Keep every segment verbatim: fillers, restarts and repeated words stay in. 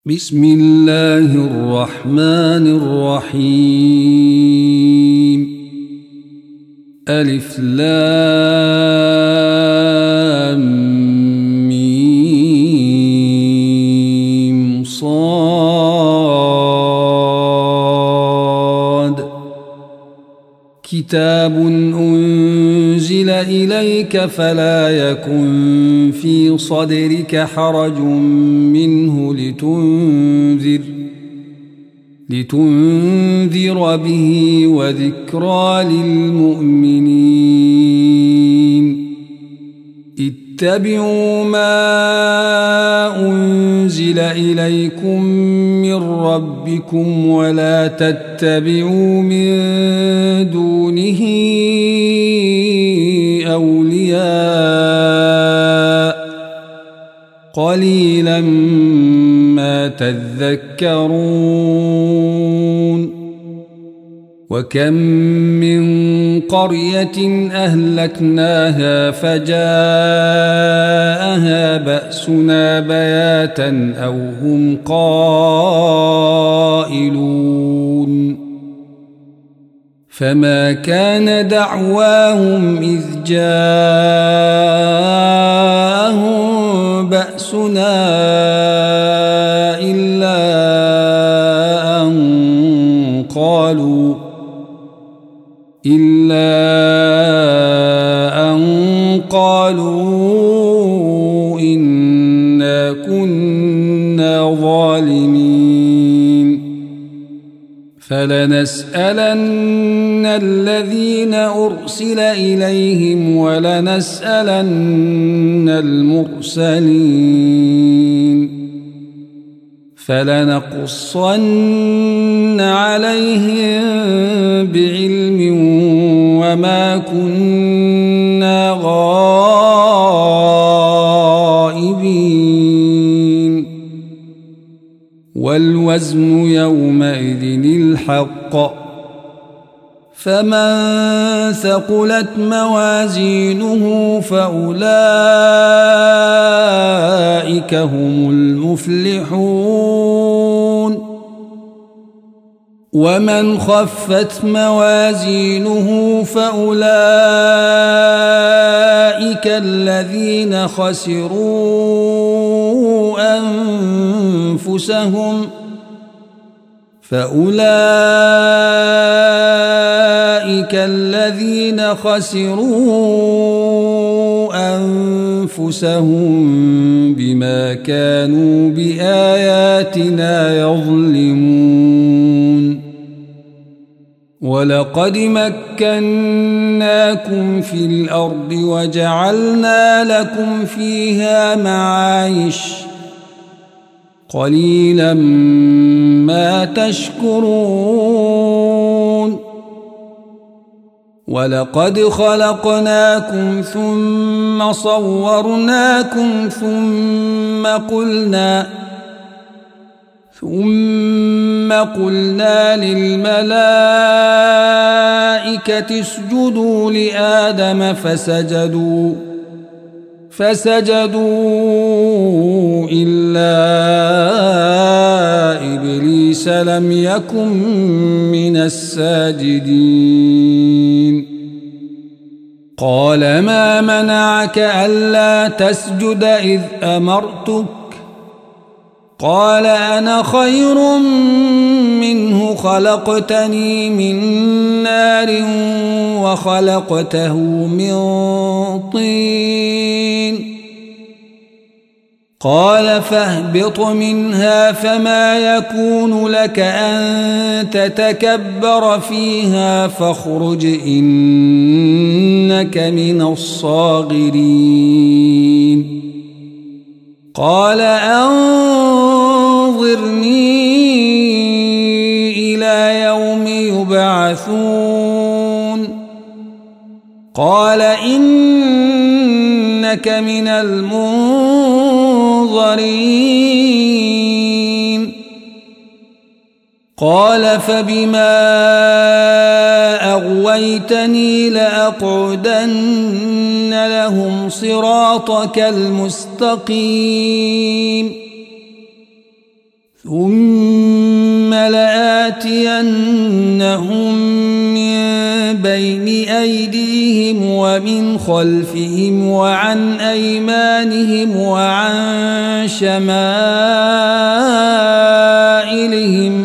بسم الله الرحمن الرحيم. ألف لام ميم صاد. كتاب أنزل إليك فلا يكن في صدرك حرج منه لتنذر لتنذر به وذكرى للمؤمنين. اتبعوا ما أنزل إليكم من ربكم ولا تتبعوا من دونه أولياء قليلا ما تذكرون. وكم من قرية أهلكناها فجاءها بأسنا بياتا أو هم قائلون. فما كان دعواهم إذ جاءهم بأسنا إلا أن قالوا إلا أن قالوا إنا كنا ظالمين. فلنسألن الذين أرسل إليهم ولنسألن المرسلين. فلنقصن عليهم بعلم وما كنا غائبين. والوزن يومئذ الحق. فمن ثقلت موازينه فأولئك هم المفلحون. ومن خفت موازينه فأولئك الذين خسروا أنفسهم فأولئك الذين خسروا أنفسهم بما كانوا بآياتنا يظلمون. ولقد مكناكم في الأرض وجعلنا لكم فيها معايش قليلا ما تشكرون. ولقد خلقناكم ثم صورناكم ثم قلنا ثم قلنا للملائكة اسجدوا لآدم فسجدوا فسجدوا إلا إبليس لم يكن من الساجدين. قال ما منعك ألا تسجد إذ أمرتك؟ قال أنا خير منه خلقتني من نار وخلقته من طين. قال فاهبط منها فما يكون لك أن تتكبر فيها فاخرج إنك من الصاغرين. قال أنظرني إلى يوم يبعثون. قال إنك من المنظرين. قال فبما أغويتني لأقعدن لهم صراطك المستقيم ثم لآتينهم من بين أيديهم ومن خلفهم وعن أيمانهم وعن شمائلهم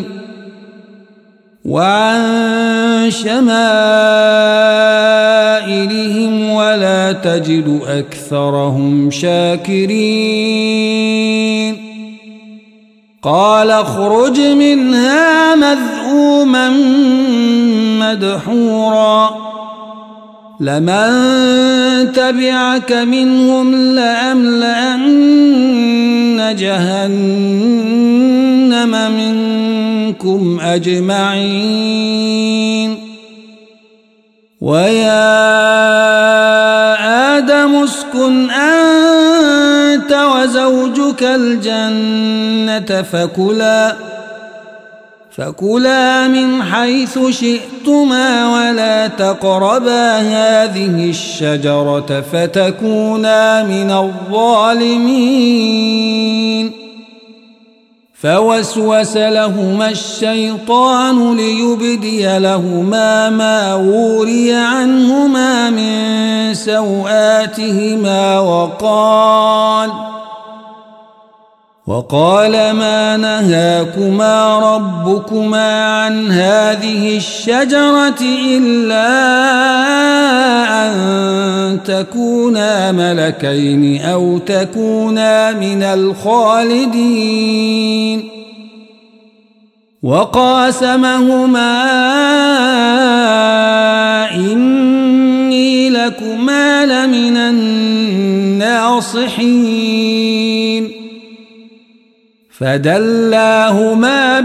وعن شمائلهم ولا تجد أكثرهم شاكرين قال اخرج منها مذءوما مدحورا لمن تبعك منهم لأملأن جهنم منكم أجمعين ويا آدم اسكن أنت وزوجك الجنة فكلا فكلا من حيث شئتما ولا تقربا هذه الشجرة فتكونا من الظالمين فوسوس لهما الشيطان ليبدي لهما ما وري عنهما من سوآتهما وقال وقال ما نهاكما ربكما عن هذه الشجرة إلا أن تكونا ملكين أو تكونا من الخالدين وقاسمهما إني لكما لمن الناصحين فدلاهما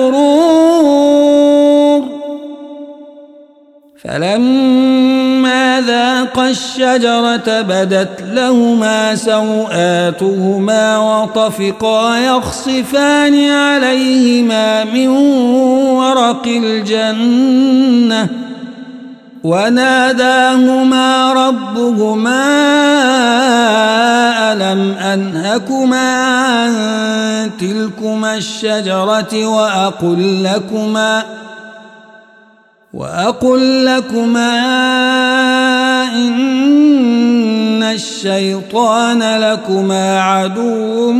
بغرور فلما ذاقا الشجرة بدت لهما سوآتهما وطفقا يخصفان عليهما من ورق الجنة وناداهما ربهما ألم أنهكما عن تلكما الشجرة وأقل لكما وأقل لكما إن الشيطان لكما عدو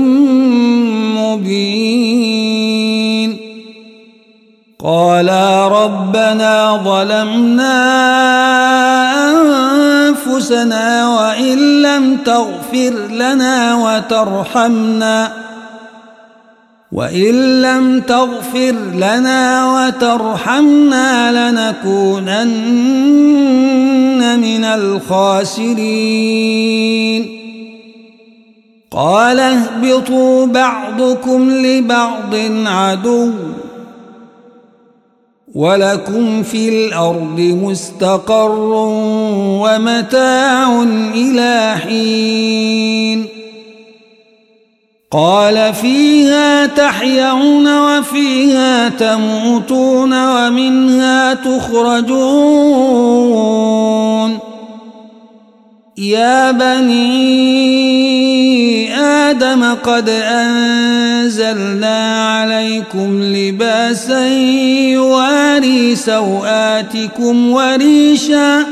مبين قالا ربنا ظلمنا أنفسنا وإن لم تغفر لنا وترحمنا وإن لم تغفر لنا وترحمنا لنكونن من الخاسرين قال اهبطوا بعضكم لبعض عدو ولكم في الأرض مستقر ومتاع إلى حين قال فيها تحيون وفيها تموتون ومنها تخرجون يا بني آدم قد أنزلنا عليكم لباسا يواري سوآتكم وريشا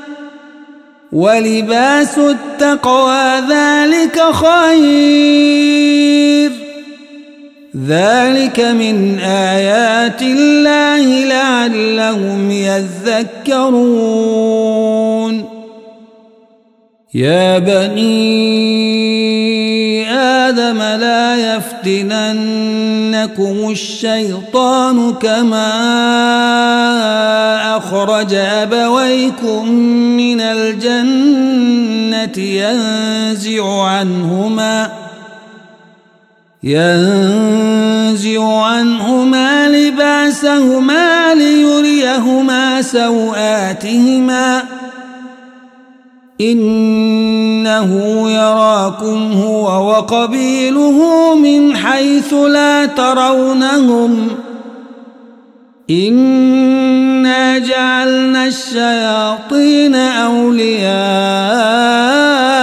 ولباس التقوى ذلك خير ذلك من آيات الله لعلهم يذكرون يا بني آدم لا يفتننكم الشيطان كما أخرج أبويكم من الجنة ينزع عنهما ينزع عنهما لباسهما ليريهما سوآتهما إنه يراكم هو وقبيله من حيث لا ترونهم إنا جعلنا الشياطين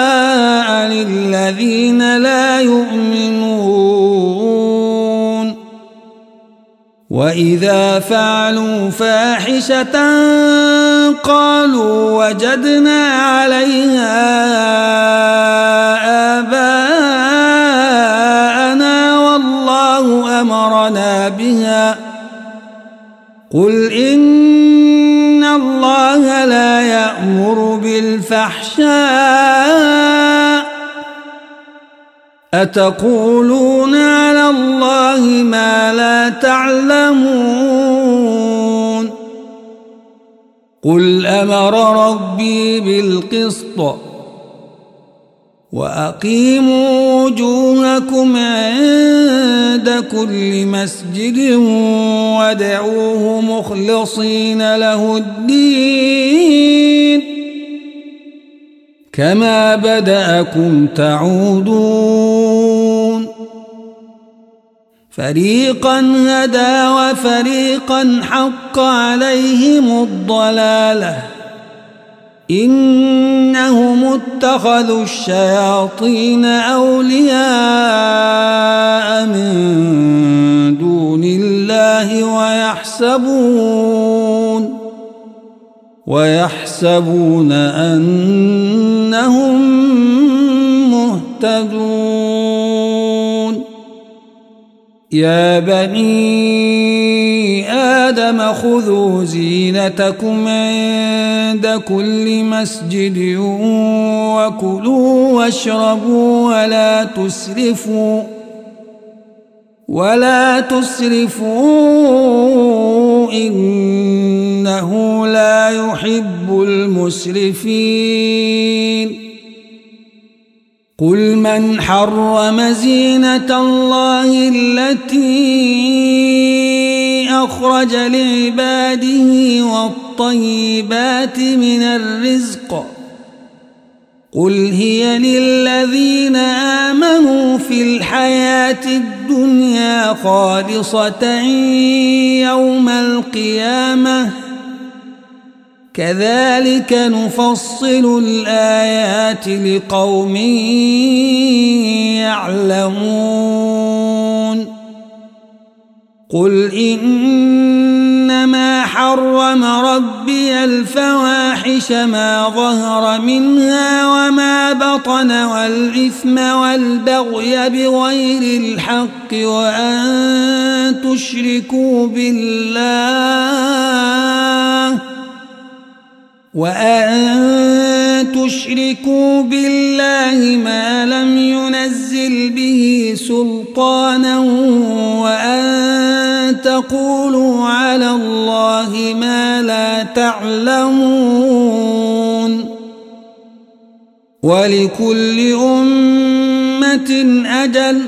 أولياء للذين لا يؤمنون وإذا فعلوا فاحشة قالوا وجدنا عليها آباءنا والله أمرنا بها قل إن الله لا يأمر بالفحشاء أتقولون على الله ما لا تعلمون قل أمر ربي بالقسط وأقيموا وجوهكم عند كل مسجد وادعوه مخلصين له الدين كما بدأكم تعودون فريقا هدى وفريقا حق عليهم الضلالة إنهم اتخذوا الشياطين أولياء من دون الله ويحسبون ويحسبون أنهم مهتدون يا بني آدم خذوا زينتكم عند كل مسجد وكلوا واشربوا ولا تسرفوا ولا تسرفوا إنه لا يحب المسرفين قل من حرم زينة الله التي أخرج لعباده والطيبات من الرزق قل هي للذين آمنوا في الحياة الدنيا خالصة يوم القيامة كذلك نفصل الآيات لقوم يعلمون قل إنما حرم ربي الفواحش ما ظهر منها وما بطن والإثم والبغي بغير الحق وأن تشركوا بالله وأن تشركوا بالله ما لم ينزل به سلطانا وأن تقولوا على الله ما لا تعلمون ولكل أمة أجل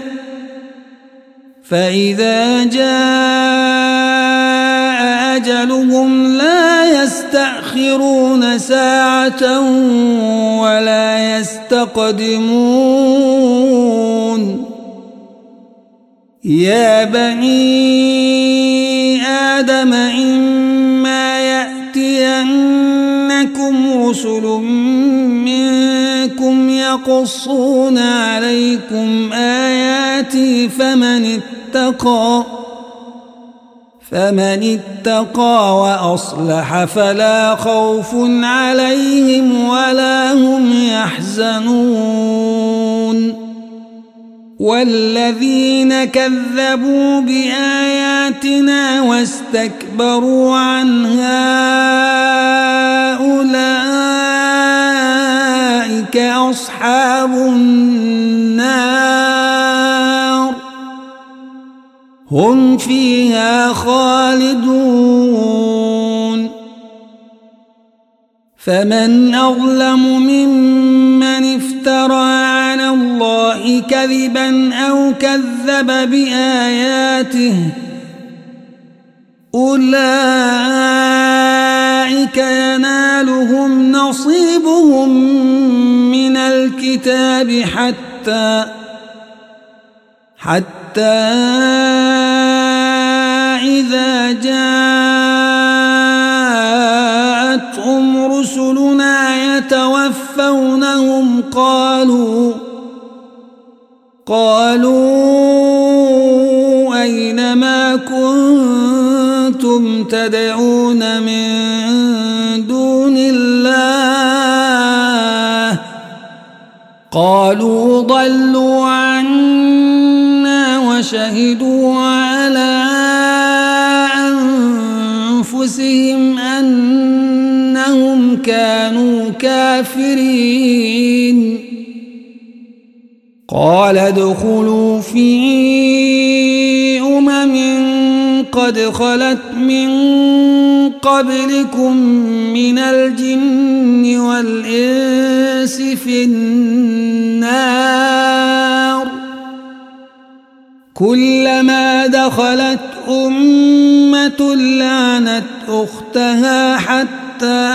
فإذا جاء أجلهم لا يستأخرون ساعة ولا يستقدمون يا بني آدم إما يأتينكم رسل منكم يقصون عليكم آياتي فمن اتقى فمن اتقى وأصلح فلا خوف عليهم ولا هم يحزنون والذين كذبوا بآياتنا واستكبروا عنها أولئك أصحاب النار هم فيها خالدون فمن أظلم ممن افترى على الله كذبا أو كذب بآياته أولئك ينالهم نصيبهم من الكتاب حتى حتى إذا جاءتهم رسلنا يتوفونهم قالوا قالوا أين ما كنتم تدعون من دون الله قالوا ضلوا عنا وشهدوا على أنفسهم أنهم كانوا كافرين قال ادخلوا في أمم قد خلت من قبلكم من الجن والإنس في النار كلما دخلت أمة لعنت أختها حتى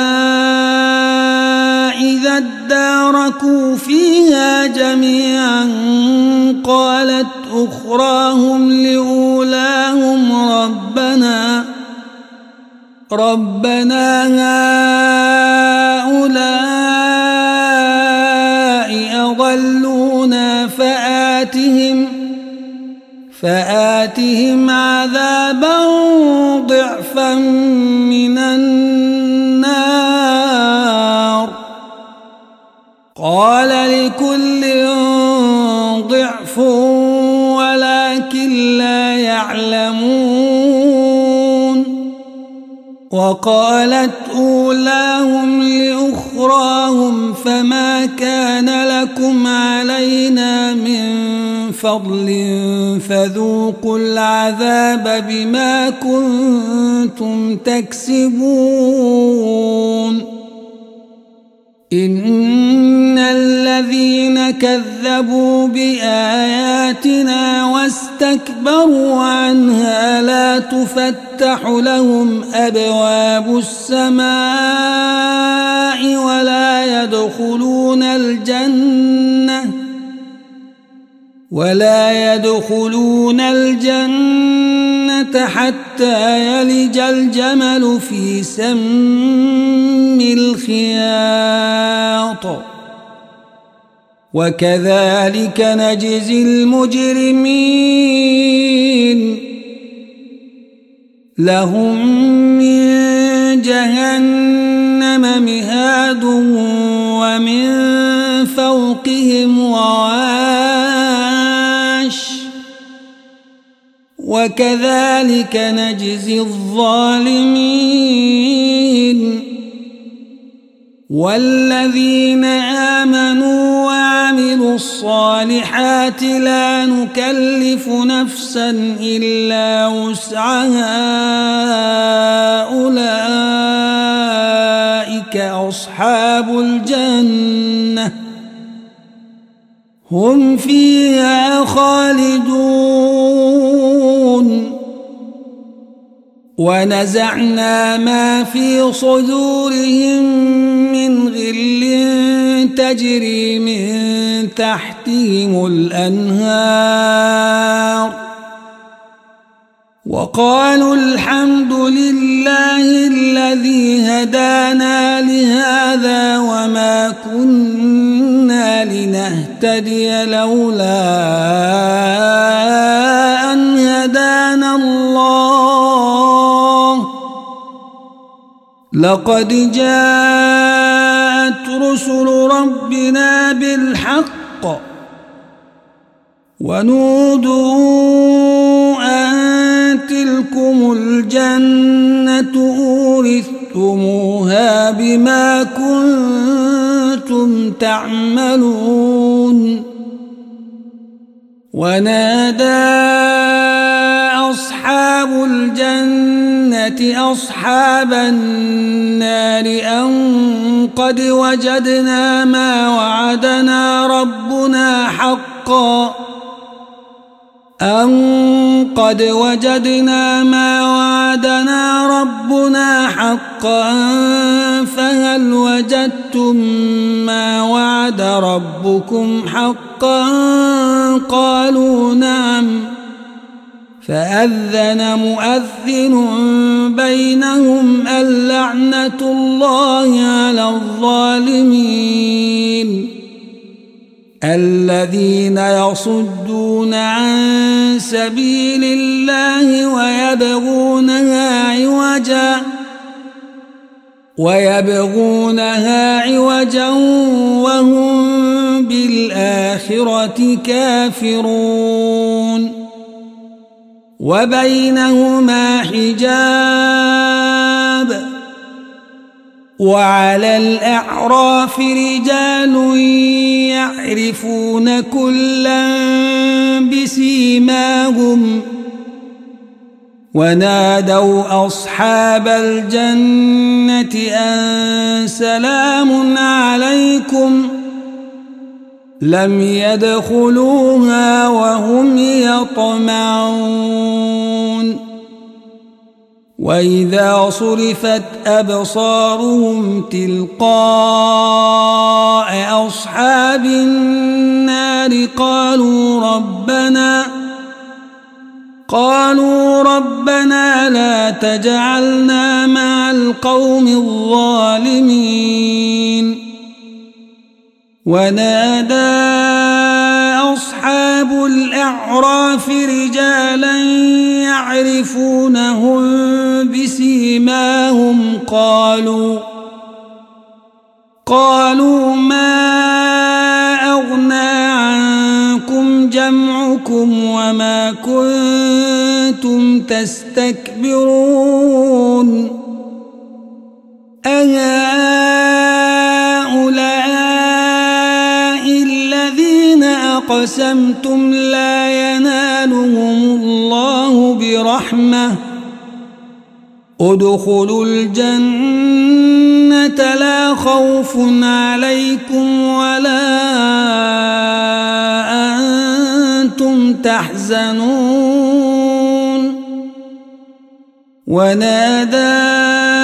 إذا اداركوا فيها جميعا قالت أخراهم لأولاهم ربنا ربنا هؤلاء أضلونا فآتهم فآتهم عذابا ضعفا من النار قال لكل ضعف ولكن لا يعلمون وقالت أولاهم لأخراهم فما كان لكم علينا من فضل فذوقوا العذاب بما كنتم تكسبون إن الذين كذبوا بآياتنا واستكبروا عنها لا تفتح لهم أبواب السماء ولا يدخلون الجنة ولا يدخلون الجنة حتى يلج الجمل في سم الخياط وكذلك نجزي المجرمين لهم من جهنم مهاد ومن فوقهم غواش وكذلك نجزي الظالمين والذين آمنوا وعملوا الصالحات لا نكلف نفسا إلا وسعها أولئك أصحاب الجنة هم فيها خالدون ونزعنا ما في صدورهم من غل تجري من تحتهم الأنهار وقالوا الحمد لله الذي هدانا لهذا وما كنا لنهتدي لولا أن هدانا الله لقد جاءت رسل ربنا بالحق ونودوا أن تلكم الجنة أورثتموها بما كنتم تعملون ونادى أصحاب الجنة أصحاب النار أن قد وجدنا ما وعدنا ربنا حقا أن قد وجدنا ما وعدنا ربنا حقا فهل وجدتم ما وعد ربكم حقا قالوا نعم فأذن مؤذن بينهم اللعنة الله على الظالمين الذين يصدون عن سبيل الله ويبغونها عوجا ويبغونها عوجا وهم بالآخرة كافرون وبينهما حجاب وعلى الأعراف رجال يعرفون كلا بسيماهم ونادوا أصحاب الجنة أن سلام عليكم لم يدخلوها وهم يطمعون وإذا صرفت أبصارهم تلقاء أصحاب النار قالوا ربنا قالوا ربنا لا تجعلنا مع القوم الظالمين ونادى أصحاب الأعراف رجالا يعرفونهم بسيماهم قالوا قالوا ما أغنى عنكم جمعكم وما كنتم تستكبرون أهؤلاء الذين أقسمتم لا ينالهم الله برحمة ادخلوا الجنة لا خوف عليكم ولا أنتم تحزنون ونادى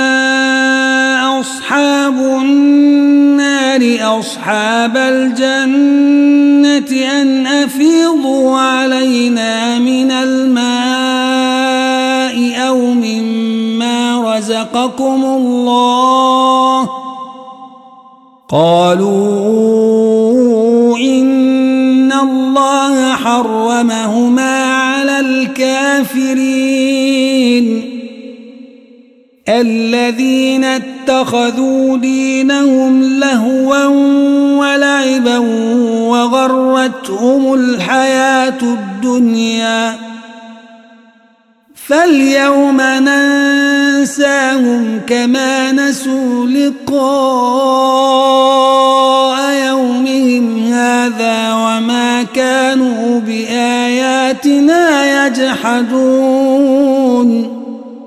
أصحاب النار أصحاب الجنة أن أفيضوا علينا من الماء أو مما رزقكم الله قالوا إن الله حرمهما على الكافرين الذين اتخذوا دينهم لهوا ولعبا وغرتهم الحياة الدنيا فاليوم ننساهم كما نسوا لقاء يومهم هذا وما كانوا بآياتنا يجحدون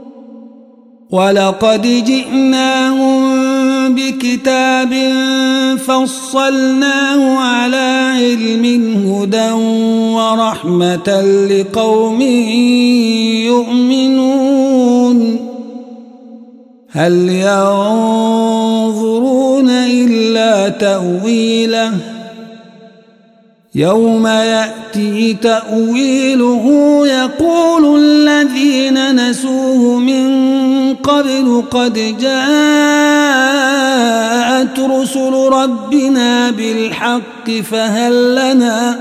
ولقد جئناهم بكتاب فصلناه على علم هدى ورحمة لقوم يؤمنون هل ينظرون إلا تأويله يوم يأتي تأويله يقول الذين نسوه من قبل قد جاءت رسل ربنا بالحق فهل لنا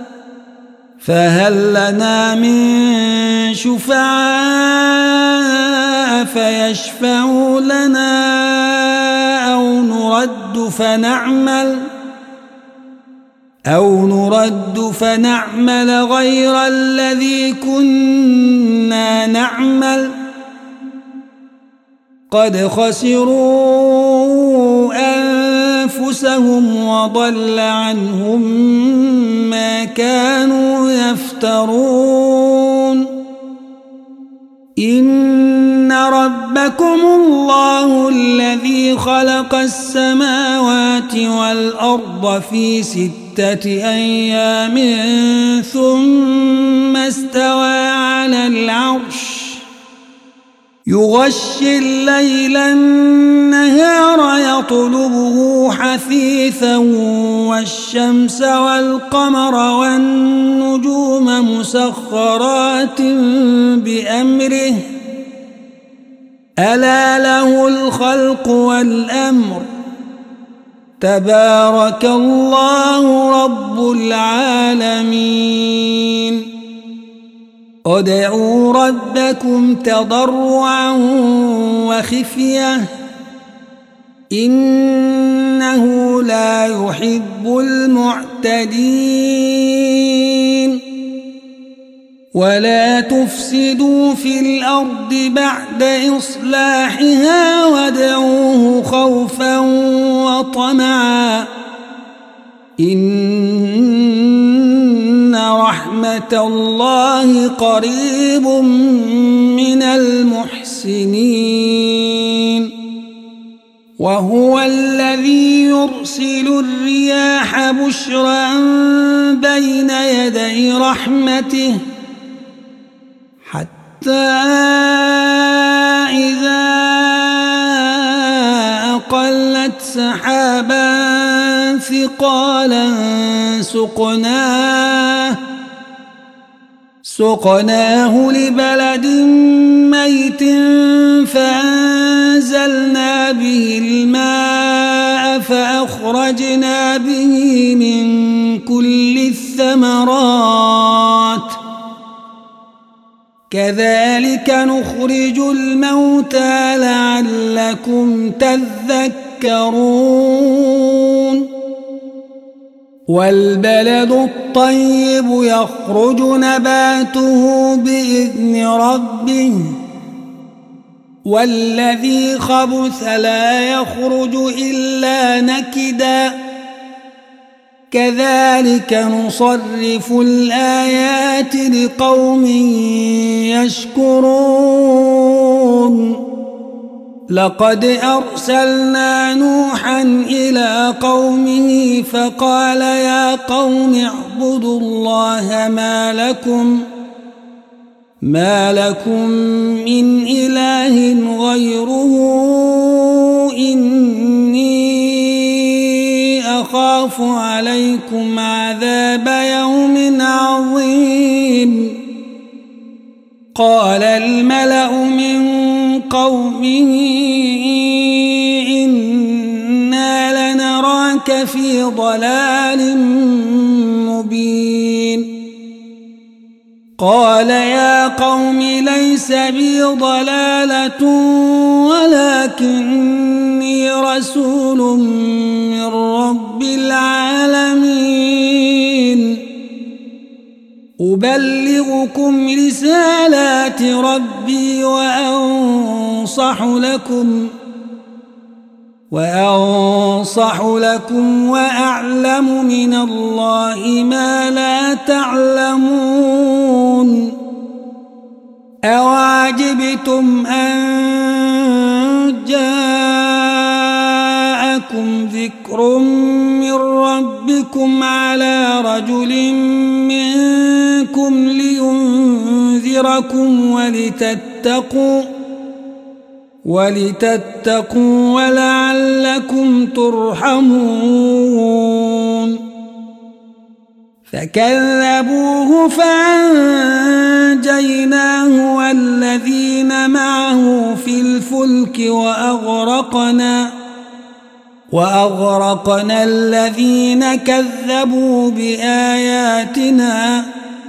فهل لنا من شفعاء فيشفعوا لنا أو نرد فنعمل أو نرد فنعمل غير الذي كنا نعمل قد خسروا أنفسهم وضل عنهم ما كانوا يفترون إن ربكم الله الذي خلق السماوات والأرض في ستة أيام ثم استوى على العرش يغشي الليل النهار يطلبه حثيثا والشمس والقمر والنجوم مسخرات بأمره ألا له الخلق والأمر تبارك الله رب العالمين ادعوا ربكم تضرعا وخفية إنه لا يحب المعتدين ولا تفسدوا في الأرض بعد إصلاحها وادعوه خوفا وطمعا إن رحمة الله قريب من المحسنين وهو الذي يرسل الرياح بشرا بين يدي رحمته حتى إذا أقلت سحابا ثقالا سقناه سقناه لبلد ميت فأنزلنا به الماء فأخرجنا به من كل الثمرات كذلك نخرج الموتى لعلكم تذكرون والبلد الطيب يخرج نباته بإذن ربه والذي خبث لا يخرج إلا نكدا كذلك نصرف الآيات لقوم يشكرون لقد أرسلنا نوحا إلى قومه فقال يا قوم اعبدوا الله ما لكم ما لكم من إله غيره إني أخاف عليكم عذاب يوم عظيم قال الملأ من قومه إنا لنراك في ضلال مبين قال يا قوم ليس بي ضلالة ولكني رسول من رب العالمين أبلغكم رسالات ربي وأنصح لكم وأنصح لكم وأعلم من الله ما لا تعلمون أوعجبتم أن جاءكم ذكر من ربكم على رجل منكم لينذركم ولتتقوا ولتتقوا ولعلكم ترحمون فكذبوه فأنجيناه والذين معه في الفلك وأغرقنا وأغرقنا الذين كذبوا بآياتنا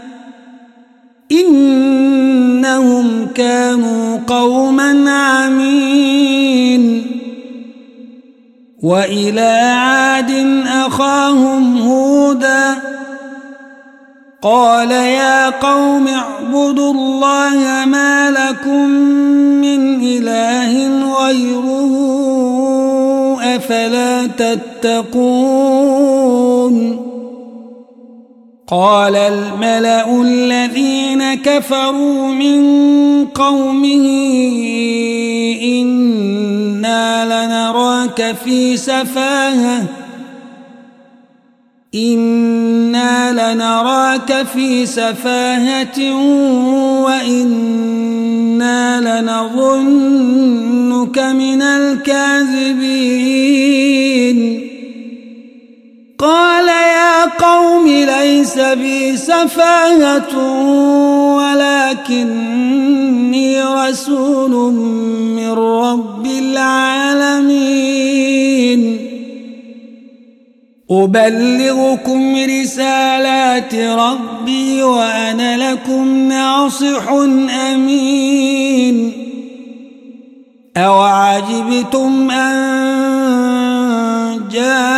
إنهم كانوا قوما عمين وإلى عاد أخاهم هودا قال يا قوم اعبدوا الله ما لكم من إله غيره أفلا تتقون قال الملأ الذين كفروا من قومه إنا لنراك في سفاهة إنا لنراك في سفاهة وإنا لنظنك من الكاذبين قال يا قوم ليس بي سفاهة ولكني رسول من رب العالمين أبلغكم رسالات ربي وأنا لكم ناصح أمين أوعجبتم أن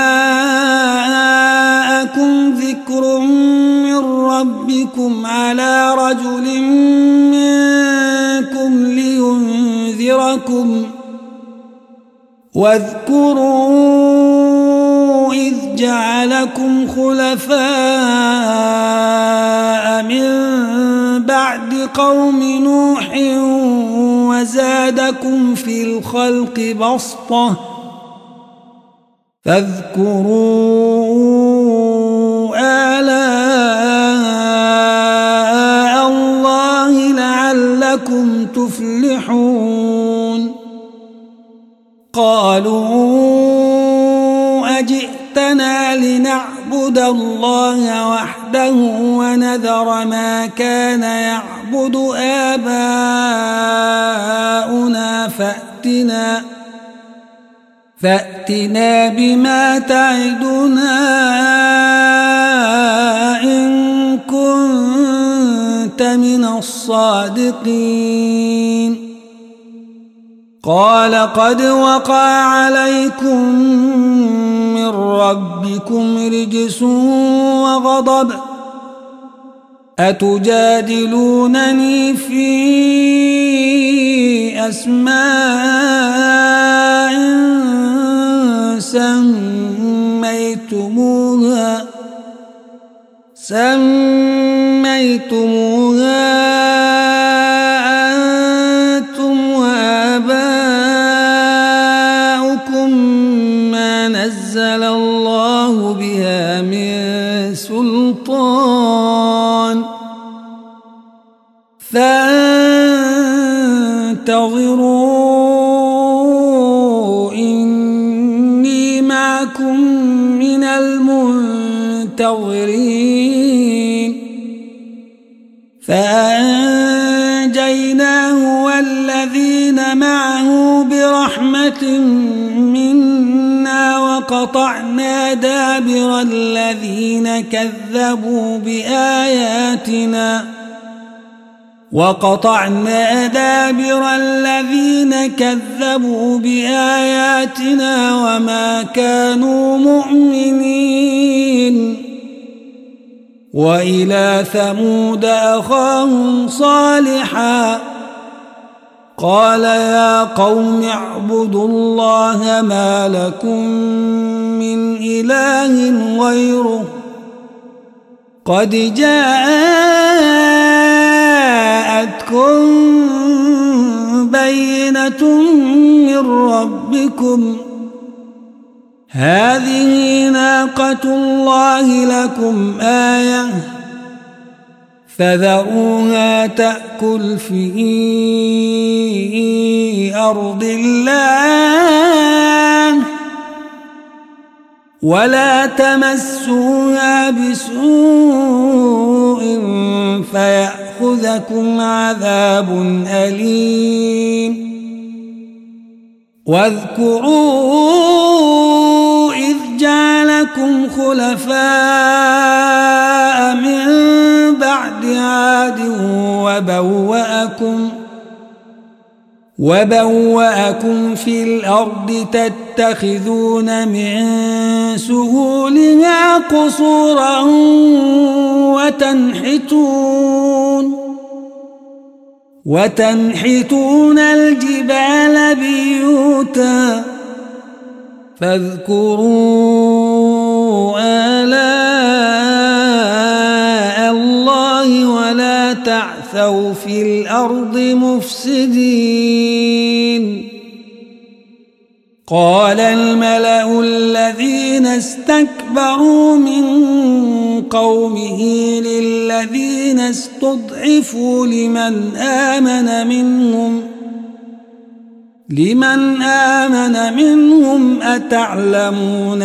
جاءكم ذكر من ربكم على رجل منكم لينذركم واذكروا إذ جعلكم خلفاء من بعد قوم نوح وزادكم في الخلق بسطة فاذكروا آلاء الله لعلكم تفلحون قالوا أجئتنا لنعبد الله وحده ونذر ما كان يعبد آباؤنا فأتنا فأتنا بما تعدنا إن كنت من الصادقين قال قد وقع عليكم من ربكم رجس وغضب أتجادلونني في أسماء سميتموها سميتموها أنتم وآباؤكم ما نزل الله بها من سلطان فانتظروا إني معكم من المنتظرين فأنجيناه والذين معه برحمة منا وقطعنا دابر الذين كذبوا بآياتنا وقطعنا دابر الذين كذبوا بآياتنا وما كانوا مؤمنين وإلى ثمود أخاهم صالحا قال يا قوم اعبدوا الله ما لكم من إله غيره قد جاءتكم بينة من ربكم هذه ناقة الله لكم آية فذروها تأكل في أرض الله ولا تمسوها بسوء فيأخذكم عذاب أليم واذكروا إذ جعلكم خلفاء من بعد عاد وبوأكم وبوأكم في الأرض تتخذون من سهولها قصورا وتنحتون وتنحتون الجبال بيوتا فاذكروا آلاء الله ولا تعثوا في الأرض مفسدين قال الملأ الذين استكبروا من قومه للذين استضعفوا لمن آمن منهم لمن آمن منهم أتعلمون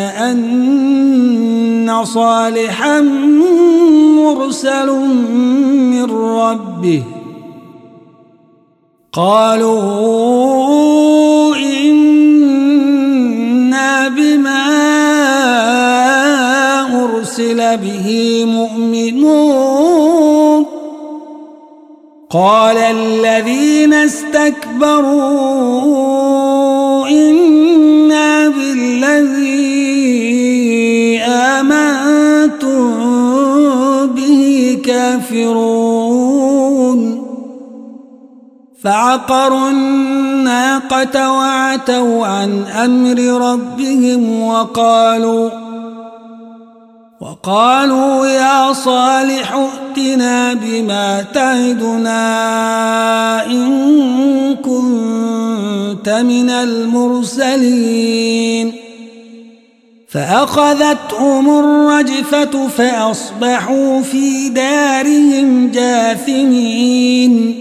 أن صالحا مرسل من ربه قالوا إنا بما به مؤمنون قال الذين استكبروا إنا بالذي آمنتم به كافرون فعقروا الناقة وعتوا عن أمر ربهم وقالوا وقالوا يا صالح ائتنا بما تعدنا إن كنت من المرسلين فأخذتهم الرجفة فأصبحوا في دارهم جاثمين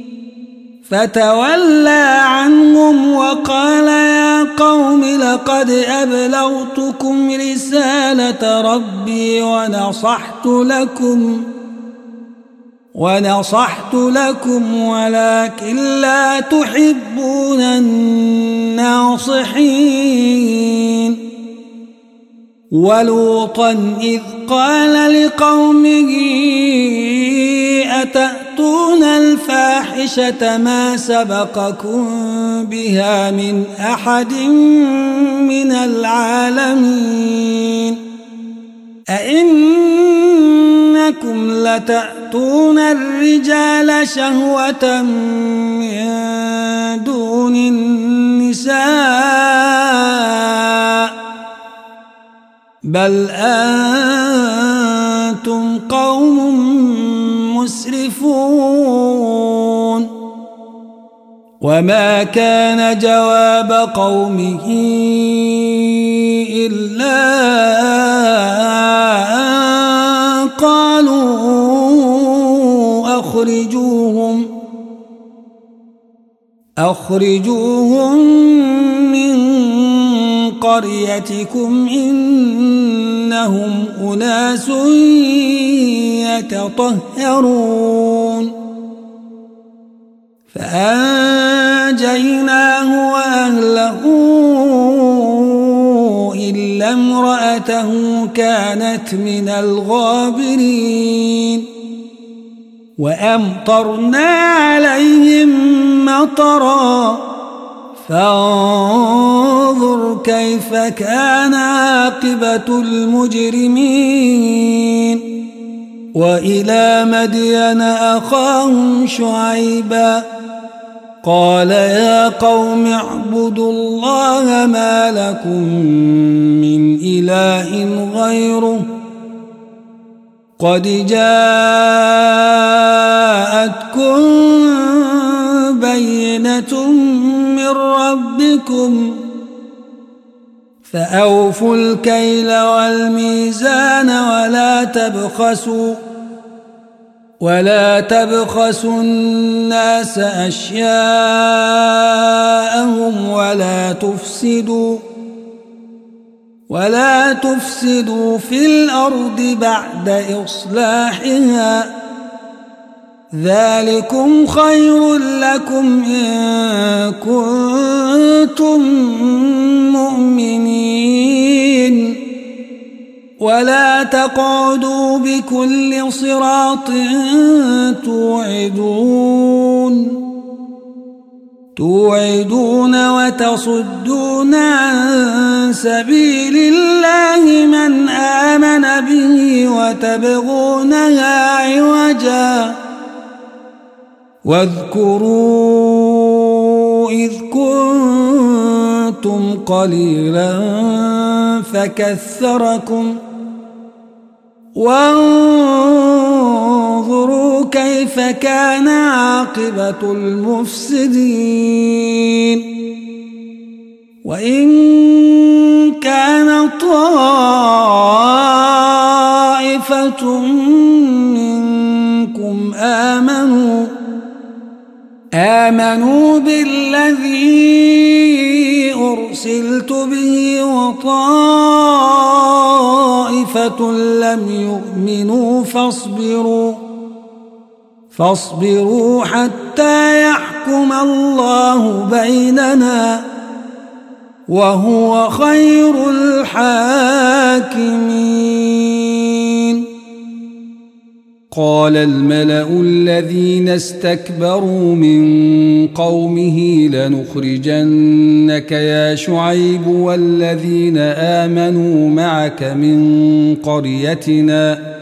فتولى عنهم وقال يا قوم لقد أبلغتكم رسالة ربي ونصحت لكم ونصحت لكم ولكن لا تحبون الناصحين ولوطا إذ قال لقومه أتأتون الفاحشة ما سبقكم بها من أحد من العالمين أئنكم لتأتون الرجال شهوة من دون النساء بل أنتم قوم مسرفون وما كان جواب قومه إلا أن قالوا أخرجوهم أخرجوهم من قريتكم إنهم أناس يتطهرون فأنجيناه وأهله إلا امرأته كانت من الغابرين وأمطرنا عليهم مطرا فانظر كيف كان عاقبة المجرمين وإلى مدين أخاهم شعيبا قال يا قوم اعبدوا الله ما لكم من إله غيره قد جاءتكم بينة من ربكم فأوفوا الكيل والميزان ولا تبخسوا ولا تبخسوا الناس أشياءهم ولا تفسدوا ولا تفسدوا في الأرض بعد إصلاحها ذلكم خير لكم إن كنتم مؤمنين ولا تقعدوا بكل صراط توعدون توعدون وتصدون عن سبيل الله من آمن به وتبغونها عوجا واذكروا إذ كنتم قليلا فكثركم وانظروا كيف كان عاقبة المفسدين وإن كان طائفة منكم آمنوا آمنوا بالذي أرسلت به وطائفة لم يؤمنوا فاصبروا فاصبروا حتى يحكم الله بيننا وهو خير الحاكمين قال الملأ الذين استكبروا من قومه لنخرجنك يا شعيب والذين آمنوا معك من قريتنا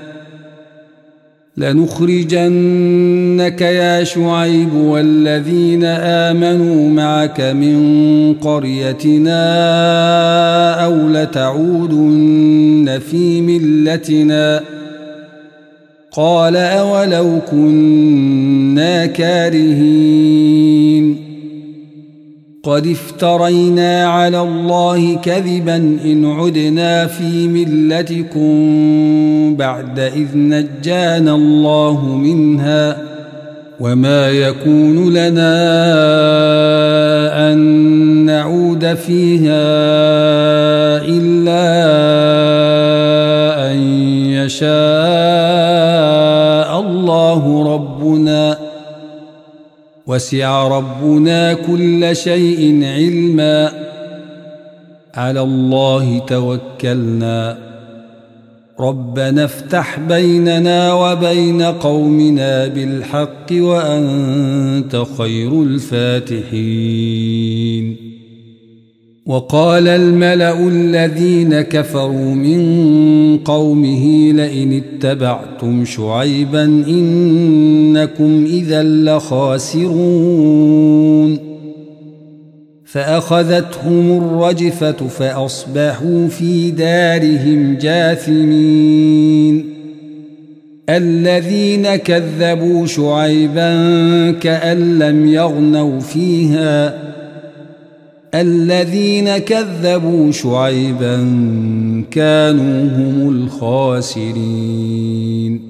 لنخرجنك يا شعيب والذين آمنوا معك من قريتنا أو لتعودن في ملتنا قال أولو كنا كارهين قد افترينا على الله كذبا إن عدنا في ملتكم بعد إذ نجانا الله منها وما يكون لنا أن نعود فيها إلا أن يشاء الله ربنا وسع ربنا كل شيء علما على الله توكلنا ربنا افتح بيننا وبين قومنا بالحق وأنت خير الفاتحين وقال الملأ الذين كفروا من قومه لئن اتبعتم شعيبا إنكم إذا لخاسرون فأخذتهم الرجفة فأصبحوا في دارهم جاثمين الذين كذبوا شعيبا كأن لم يغنوا فيها الذين كذبوا شعيبا كانوا هم الخاسرين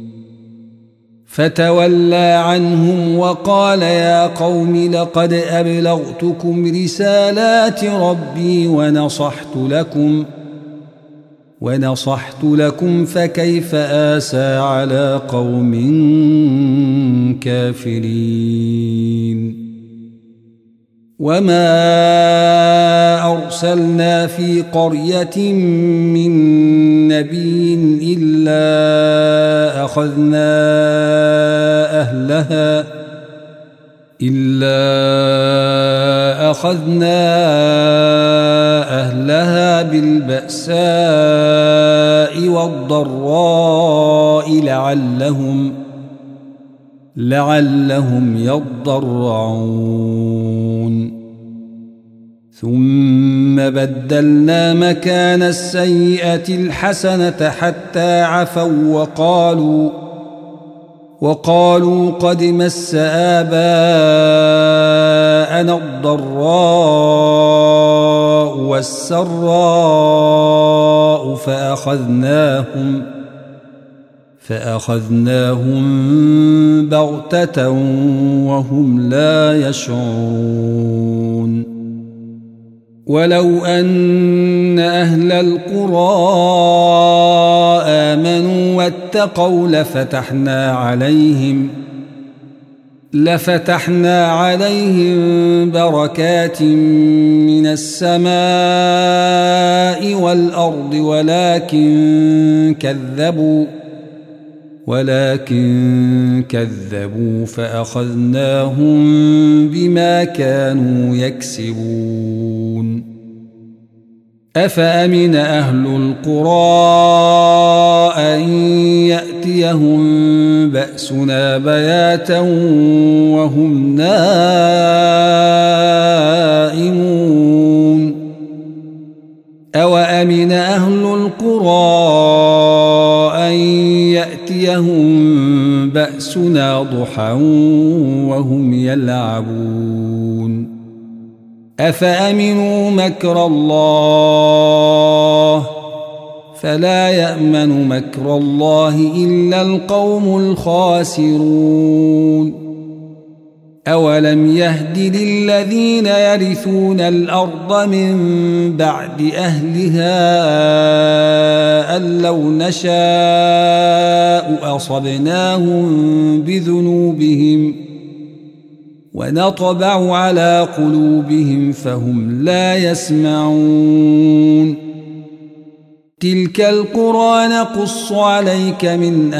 فتولى عنهم وقال يا قوم لقد أبلغتكم رسالات ربي ونصحت لكم ونصحت لكم فكيف آسى على قوم كافرين وما أرسلنا في قرية من نبي إلا أخذنا أهلها إلا أخذنا أهلها بالبأساء والضراء لعلهم لعلهم يضرعون ثم بدلنا مكان السيئة الحسنة حتى عفوا وقالوا وقالوا قد مس آباءنا الضراء والسراء فأخذناهم فأخذناهم بغتة وهم لا يشعرون ولو أن أهل القرى آمنوا واتقوا لفتحنا عليهم لفتحنا عليهم بركات من السماء والأرض ولكن كذبوا ولكن كذبوا فأخذناهم بما كانوا يكسبون أفأمن أهل القرى أن يأتيهم بأسنا بياتا وهم نائمون أوأمن أهل القرى أن يأتيهم بأسنا ضحى وهم يلعبون أفأمنوا مكر الله فلا يأمن مكر الله إلا القوم الخاسرون أولم يهد للذين يرثون الأرض من بعد أهلها أن لو نشاء أصبناهم بذنوبهم ونطبع على قلوبهم فهم لا يسمعون تلك القرى نقص عليك من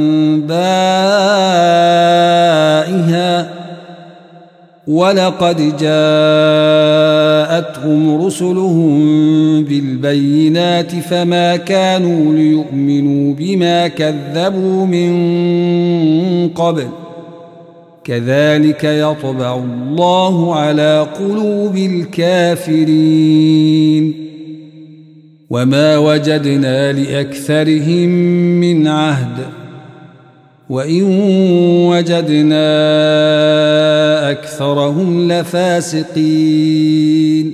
أنبائها ولقد جاءتهم رسلهم بالبينات فما كانوا ليؤمنوا بما كذبوا من قبل كذلك يطبع الله على قلوب الكافرين وما وجدنا لأكثرهم من عهد وإن وجدنا أكثرهم لفاسقين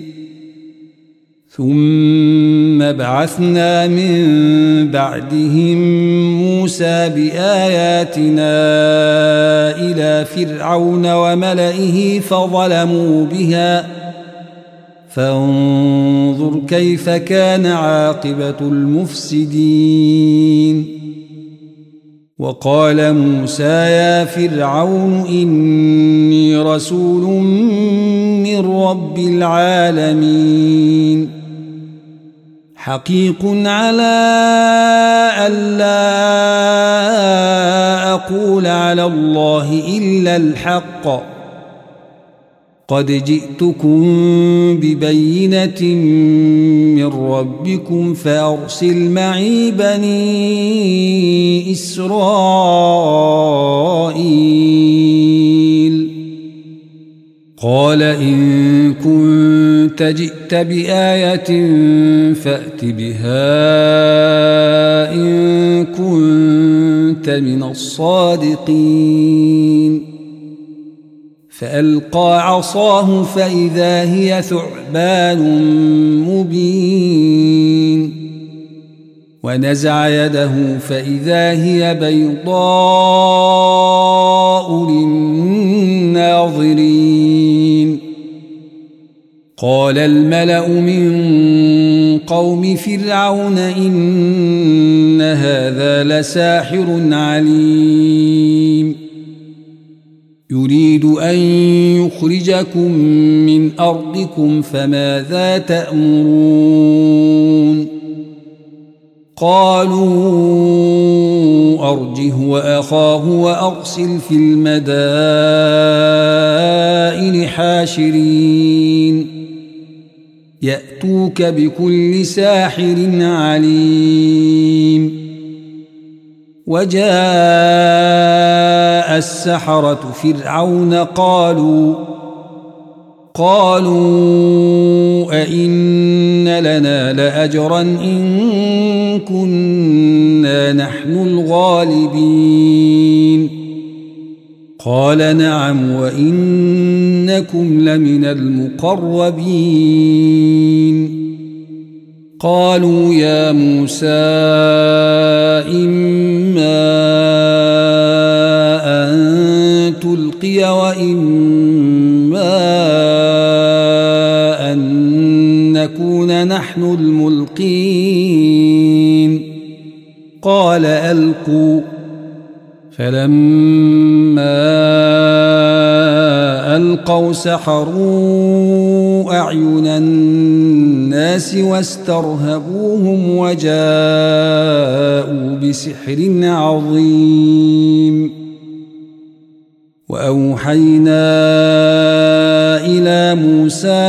ثم بعثنا من بعدهم موسى بآياتنا إلى فرعون وملئه فظلموا بها فانظر كيف كان عاقبة المفسدين وقال موسى يا فرعون إني رسول من رب العالمين حقيق على ألا أقول على الله إلا الحق قد جئتكم ببينة من ربكم فأرسل معي بني إسرائيل قال إن كنت جئت بآية فأت بها إن كنت من الصادقين فألقى عصاه فإذا هي ثعبان مبين ونزع يده فإذا هي بيضاء للناظرين قال الملأ من قوم فرعون إن هذا لساحر عليم يريد أن يخرجكم من أرضكم فماذا تأمرون قالوا أرجه وأخاه وأرسل في المدائن حاشرين يأتوك بكل ساحر عليم وجاء السحرة فرعون قالوا قالوا أئن لنا لأجرا إن كنا نحن الغالبين قال نعم وإنكم لمن المقربين قالوا يا موسى إما أن تلقي وإما أن نكون نحن الملقين قال ألقوا فلما ألقوا سحروا أعين الناس واسترهبوهم وجاءوا بسحر عظيم وأوحينا إلى موسى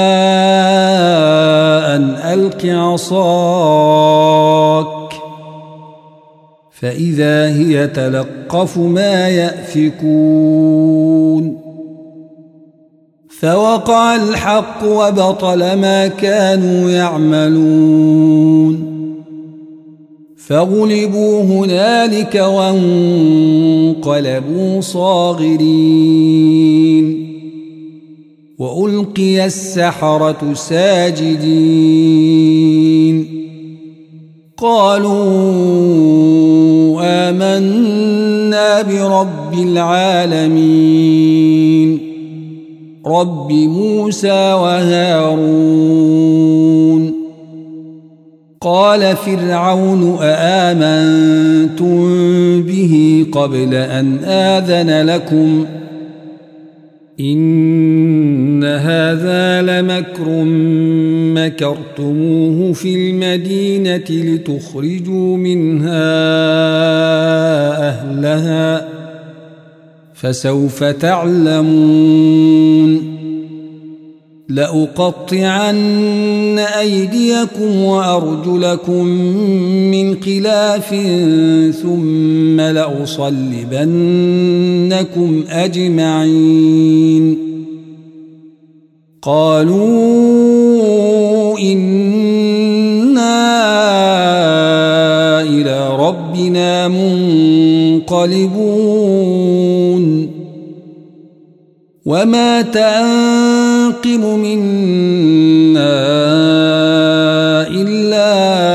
أن ألق عصاك فإذا هي تلقف ما يأفكون فوقع الحق وبطل ما كانوا يعملون فغلبوا هنالك وانقلبوا صاغرين وألقي السحرة ساجدين قالوا آمنا برب العالمين رب موسى وهارون قال فرعون أآمنتم به قبل أن آذن لكم إن هذا لمكر مكرتموه في المدينة لتخرجوا منها أهلها فسوف تعلمون لأقطعن أيديكم وأرجلكم من خلاف ثم لأصلبنكم أجمعين قالوا إنا إلى ربنا منقلبون وما تنقم منا إلا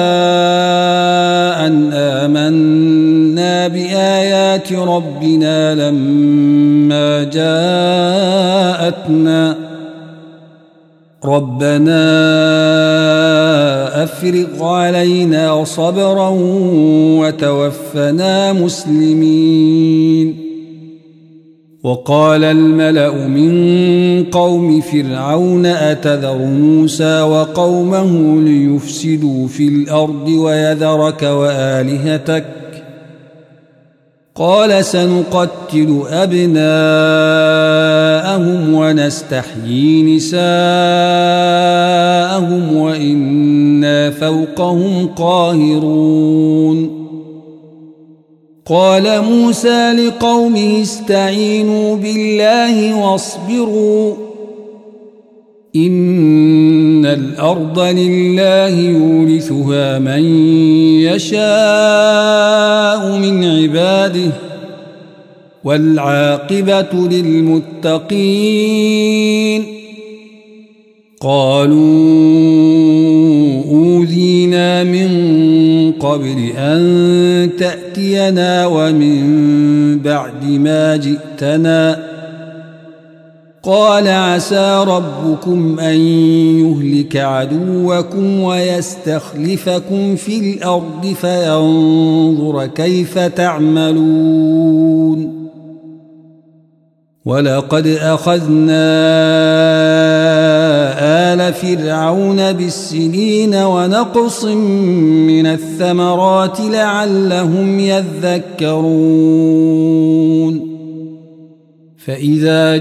أن آمنا بآيات ربنا لما جاءتنا ربنا أفرغ علينا صبرا وتوفنا مسلمين وقال الملأ من قوم فرعون أتذر موسى وقومه ليفسدوا في الأرض ويذرك وآلهتك قال سنقتل أبناءهم ونستحيي نساءهم وإنا فوقهم قاهرون قال موسى لقومه استعينوا بالله واصبروا إن الأرض لله يورثها من يشاء من عباده والعاقبة للمتقين قالوا أوذينا من قبل أن تأتينا ومن بعد ما جئتنا قال عسى ربكم أن يهلك عدوكم ويستخلفكم في الأرض فينظر كيف تعملون ولقد أخذنا آل فرعون بالسنين ونقص من الثمرات لعلهم يذكرون فإذا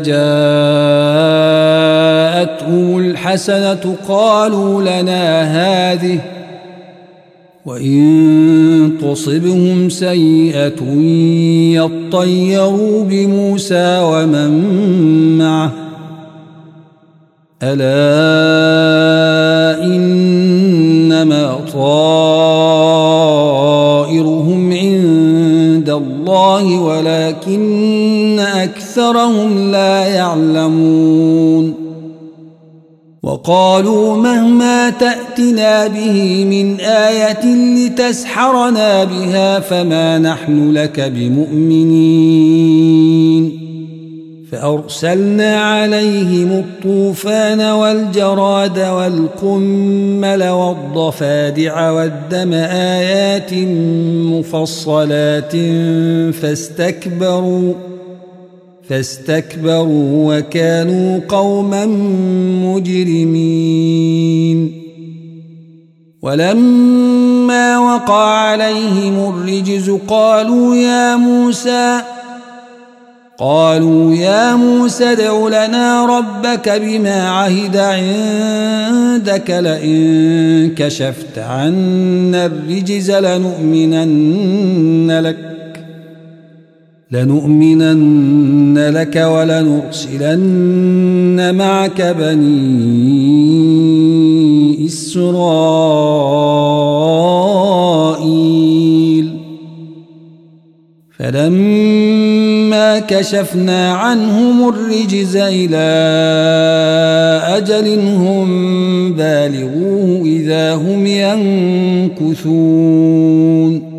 جاءتهم الحسنة قالوا لنا هذه وإن تصبهم سيئة يطيروا بموسى ومن معه ألا إنما طائرهم عند الله ولكن أكثرهم لا يعلمون وقالوا مهما تأتنا به من آية لتسحرنا بها فما نحن لك بمؤمنين فأرسلنا عليهم الطوفان والجراد والقمل والضفادع والدم آيات مفصلات فاستكبروا فاستكبروا وكانوا قوما مجرمين ولما وقع عليهم الرجز قالوا يا موسى قالوا يا موسى ادع لنا ربك بما عهد عندك لئن كشفت عنا الرجز لنؤمنن لك لنؤمنن لك ولنرسلن معك بني إسرائيل فلما كشفنا عنهم الرجز إلى أجل هم بالغوه إذا هم ينكثون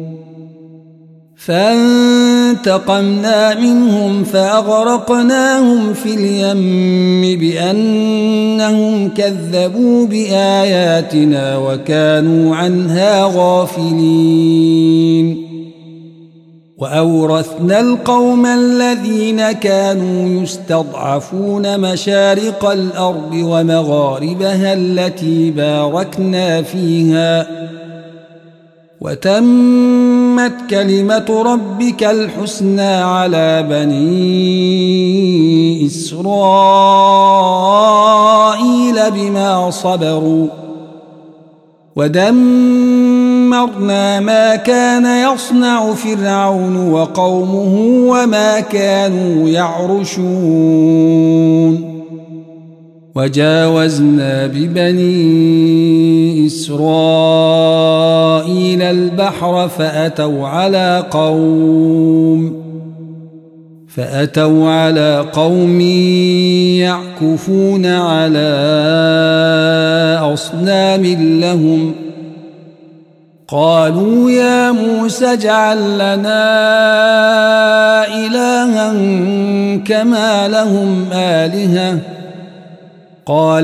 فانتقمنا منهم فأغرقناهم في اليم بأنهم كذبوا بآياتنا وكانوا عنها غافلين وأورثنا القوم الذين كانوا يستضعفون مشارق الأرض ومغاربها التي باركنا فيها وتمت كلمة ربك الحسنى على بني إسرائيل بما صبروا ودمرنا ما كان يصنع فرعون وقومه وما كانوا يعرشون وجاوزنا ببني إسرائيل البحر فأتوا على قوم فأتوا على قوم يعكفون على أصنام لهم قالوا يا موسى اجعل لنا إلها كما لهم آلهة قال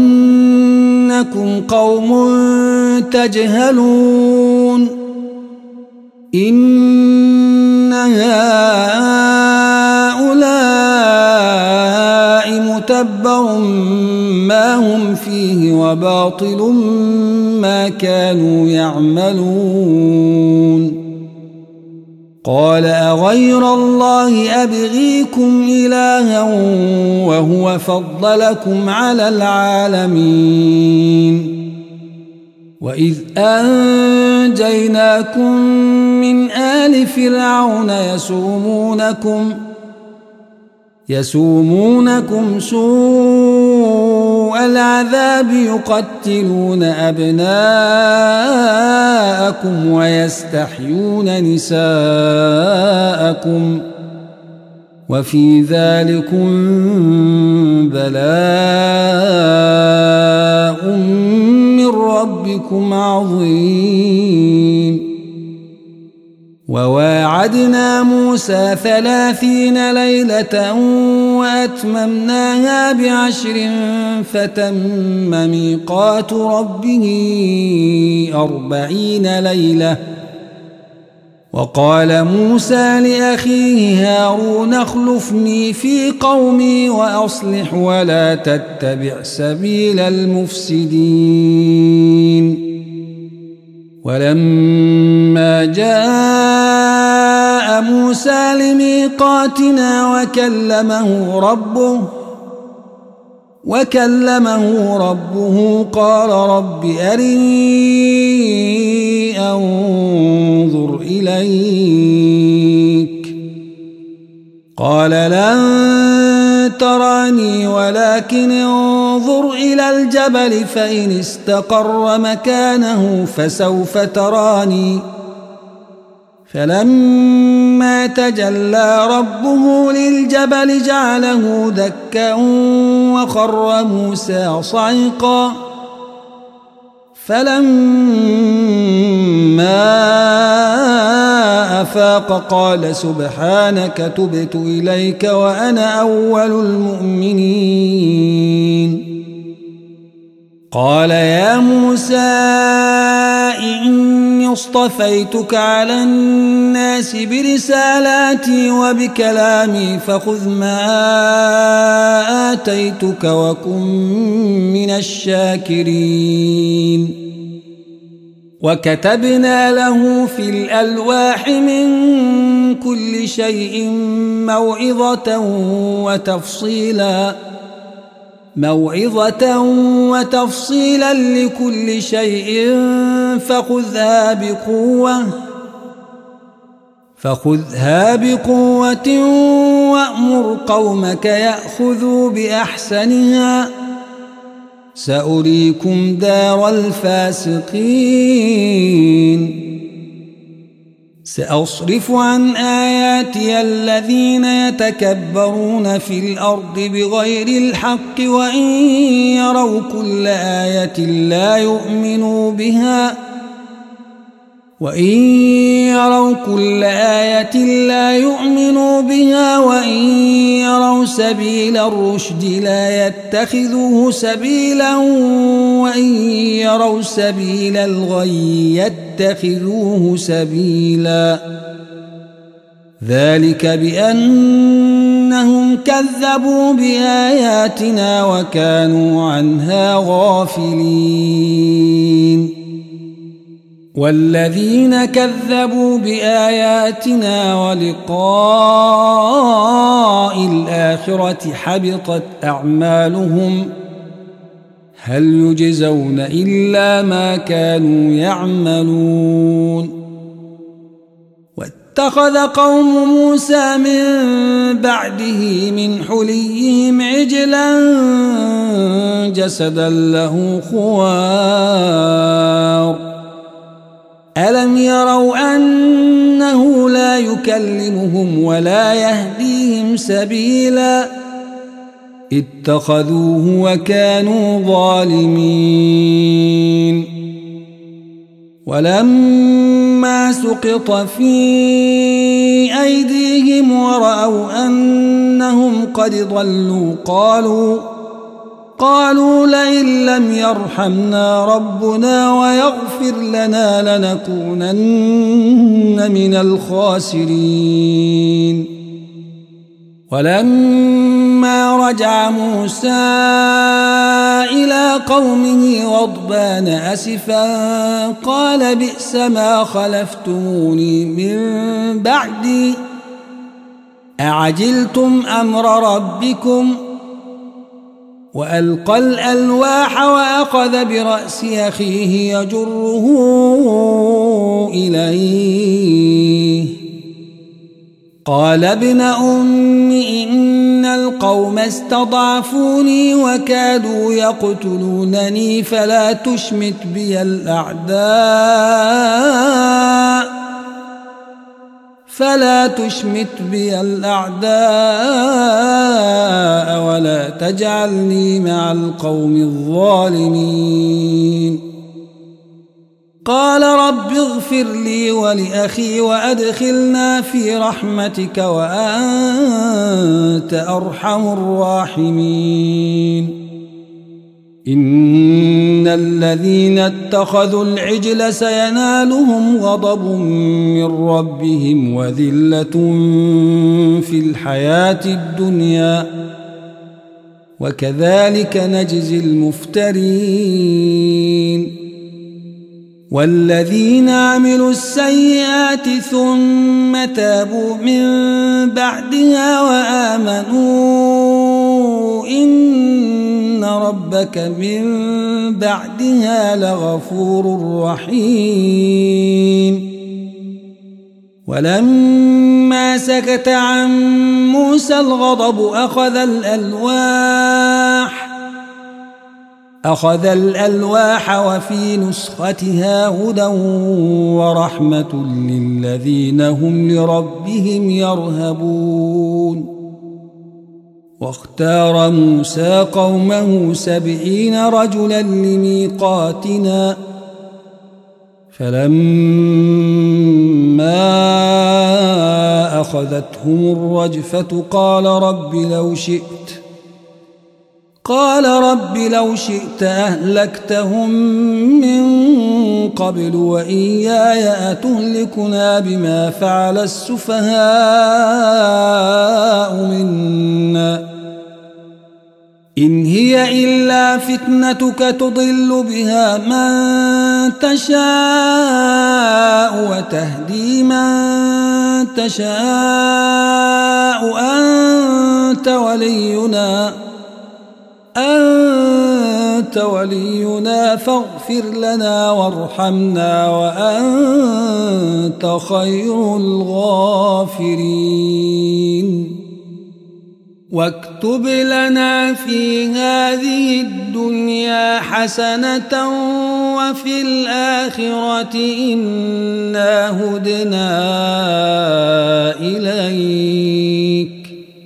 إنكم قوم تجهلون إن هؤلاء متبر ما هم فيه وباطل ما كانوا يعملون قال أغير الله أبغيكم إلها وهو فضلكم على العالمين وإذ أنجيناكم من آل فرعون يسومونكم يسومونكم سوء العذاب يقتلون أبناءكم ويستحيون نساءكم وفي ذلكم بلاء من ربكم عظيم وواعدنا موسى ثلاثين ليلة وأتممناها بعشر فتم ميقات ربه أربعين ليلة وقال موسى لأخيه هارون اخلفني في قومي وأصلح ولا تتبع سبيل المفسدين ولما جاء موسى لميقاتنا وكلمه ربه وكلمه ربه قال رب أرني أنظر إليك قال لن تراني ولكن انظر إلى الجبل فإن استقر مكانه فسوف تراني فلما تجلى ربه للجبل جعله دكا وخر موسى صعقا فلما أفاق قال سبحانك تبت إليك وأنا أول المؤمنين قال يا موسى إني اصطفيتك على الناس برسالاتي وبكلامي فخذ ما آتيتك وكن من الشاكرين وكتبنا له في الألواح من كل شيء موعظة وتفصيلا موعظة وتفصيلا لكل شيء فخذها بقوة فخذها بقوة وأمر قومك يأخذوا بأحسنها سأريكم دار الفاسقين سأصرف عن آياتي الذين يتكبرون في الأرض بغير الحق وإن يروا كل آية لا يؤمنوا بها وإن يروا كل آية لا يؤمنوا بها وإن يروا سبيل الرشد لا يتخذوه سبيلا وإن يروا سبيل الغي يتخذوه سبيلا ذلك بأنهم كذبوا بآياتنا وكانوا عنها غافلين والذين كذبوا بآياتنا ولقاء الآخرة حبطت أعمالهم هل يجزون إلا ما كانوا يعملون واتخذ قوم موسى من بعده من حليهم عجلا جسدا له خوار ألم يروا أنه لا يكلمهم ولا يهديهم سبيلا اتخذوه وكانوا ظالمين ولما سقط في أيديهم ورأوا أنهم قد ضلوا قالوا قالوا لئن لم يرحمنا ربنا ويغفر لنا لنكونن من الخاسرين ولما رجع موسى إلى قومه غضبان أسفا قال بئس ما خلفتموني من بعدي أعجلتم أمر ربكم وألقى الألواح وأخذ برأس أخيه يجره إليه قال ابن أم إن القوم استضعفوني وكادوا يقتلونني فلا تشمت بي الأعداء فلا تشمت بي الأعداء ولا تجعلني مع القوم الظالمين قال رب اغفر لي ولأخي وأدخلنا في رحمتك وأنت أرحم الراحمين إن الذين اتخذوا العجل سينالهم غضب من ربهم وذلة في الحياة الدنيا وكذلك نجزي المفترين والذين عملوا السيئات ثم تابوا من بعدها وآمنوا إن ربك من بعدها لغفور رحيم ولما سكت عن موسى الغضب أخذ الألواح أخذ الألواح وفي نسختها هدى ورحمة للذين هم لربهم يرهبون واختار موسى قومه سبعين رجلا لميقاتنا فلما أخذتهم الرجفة قال رب لو شئت قال رب لو شئت أهلكتهم من قبل وإياي أتهلكنا بما فعل السفهاء منا إن هي إلا فتنتك تضل بها من تشاء وتهدي من تشاء أنت ولينا أنت ولينا فاغفر لنا وارحمنا وأنت خير الغافرين واكتب لنا في هذه الدنيا حسنة وفي الآخرة إنا هدنا إليك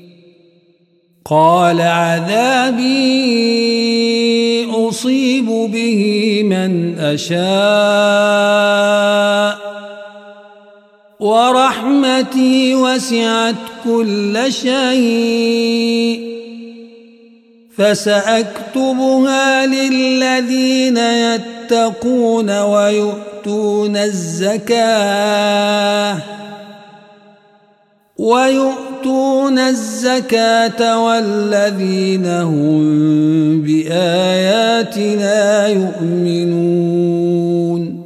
قال عذابي أصيب به من أشاء ورحمتي وسعت كل شيء فسأكتبها للذين يتقون ويؤتون الزكاة ويؤتون الزكاة والذين هم بآياتنا يؤمنون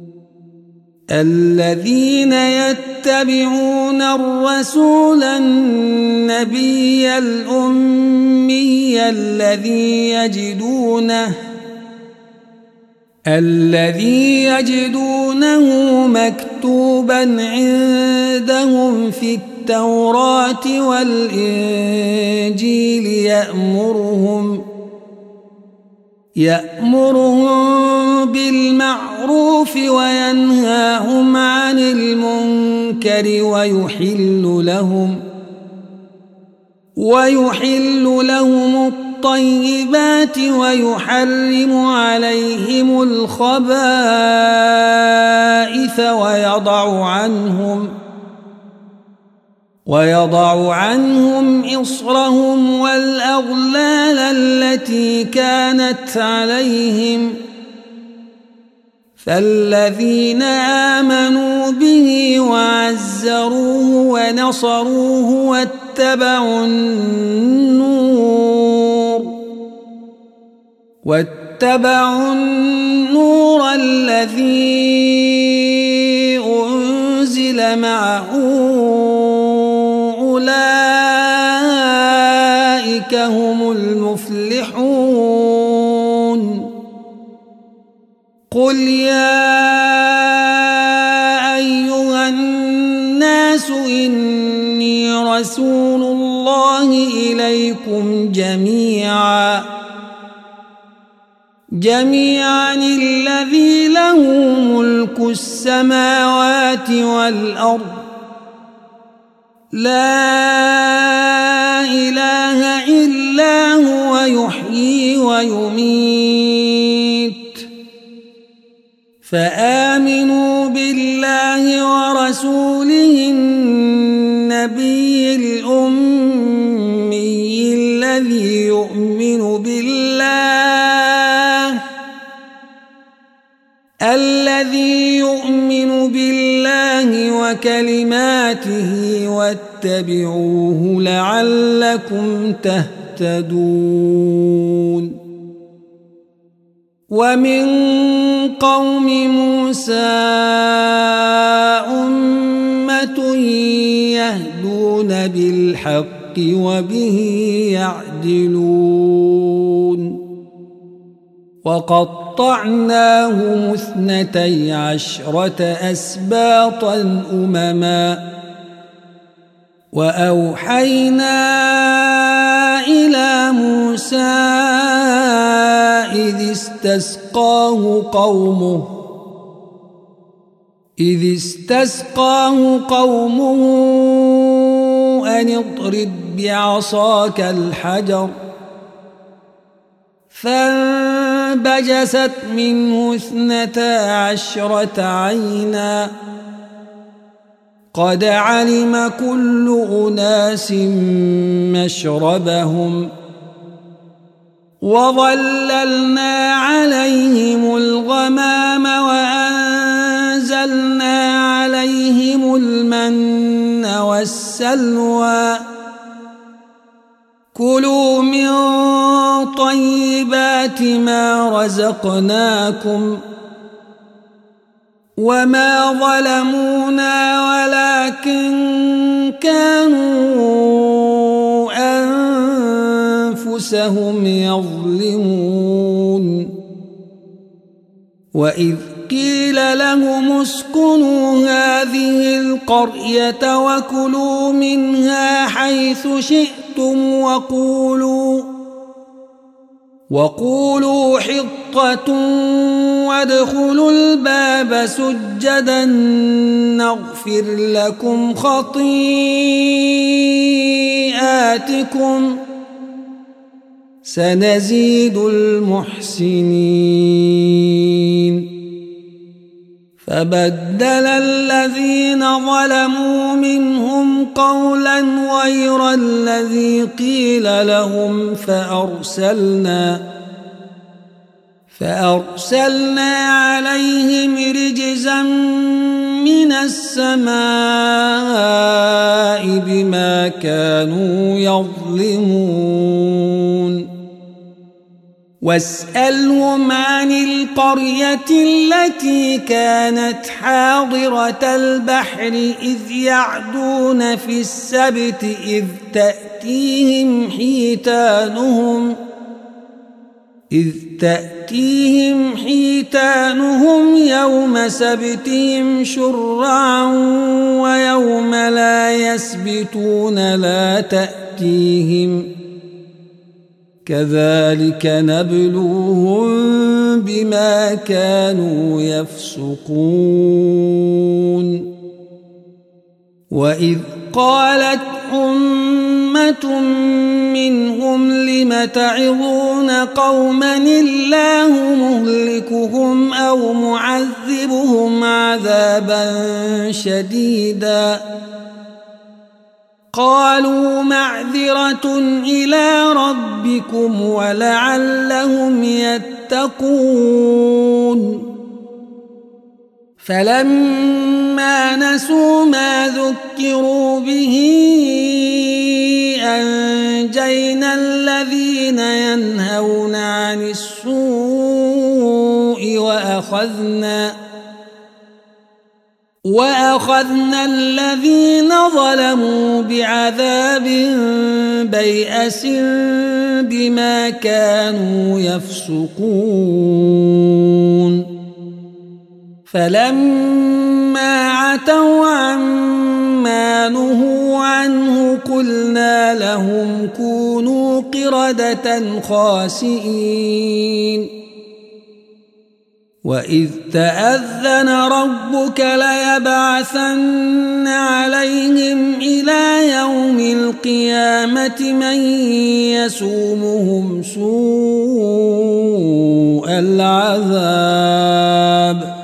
الذين يتبعون الرسول النبي الأمي الذي يجدونه الذي يجدونه مكتوبا عندهم في التوراة والإنجيل يأمرهم يأمرهم بالمعروف وينهاهم عن المنكر ويحل لهم ويحل لهم الطيبات ويحرم عليهم الخبائث ويضع عنهم ويضع عنهم إصرهم والأغلال التي كانت عليهم فالذين آمنوا به وعزروه ونصروه واتبعوا النور واتبعوا النور الذي أنزل معه أولئك هم المفلحون قل يا أيها الناس إني رسول الله إليكم جميعا جميعا الذي له ملك السماوات والأرض لا إله إلا هو يحيي ويميت فآمنوا بالله ورسوله النبي الأمي الذي يؤمن بالله الذي يؤمن بالله وكلماته واتبعوه لعلكم تهتدون ومن قوم موسى أمة يهدون بالحق وبه يعدلون وقطعناهم اثنتي عشرة أسباطا أمما وأوحينا إلى موسى إذ استسقاه قومه إذ استسقاه قومه أن اضرب بعصاك الحجر فانبجست منه اثنتا عشرة عينا قد علم كل أناس مشربهم وظللنا عليهم الغمام وأنزلنا عليهم المن والسلوى كلوا من طيبات ما رزقناكم وما ظلمونا ولكن كانوا أنفسهم يظلمون وإذ قيل لهم اسكنوا هذه القرية وكلوا منها حيث شئتم وقولوا وقولوا حطة وادخلوا الباب سجدا نغفر لكم خطيئاتكم سنزيد المحسنين فبدل الذين ظلموا منهم قولا غير الذي قيل لهم فأرسلنا فأرسلنا عليهم رجزا من السماء بما كانوا يظلمون واسألهم عن القرية التي كانت حاضرة البحر إذ يعدون في السبت إذ تأتيهم حيتانهم إذ تأتيهم حيتانهم يوم سبتهم شرعا ويوم لا يسبتون لا تأتيهم كذلك نبلوهم بما كانوا يفسقون وإذ قالت أمة منهم لم تعظون قوما الله مهلكهم أو معذبهم عذابا شديدا قالوا معذرة إلى ربكم ولعلهم يتقون فلما نسوا ما ذكروا به أنجينا الذين ينهون عن السوء وأخذنا وأخذنا الذين ظلموا بعذاب بيئس بما كانوا يفسقون فلما عتوا عما نهوا عنه قلنا لهم كونوا قردة خاسئين وإذ تأذن ربك ليبعثن عليهم إلى يوم القيامة من يسومهم سوء العذاب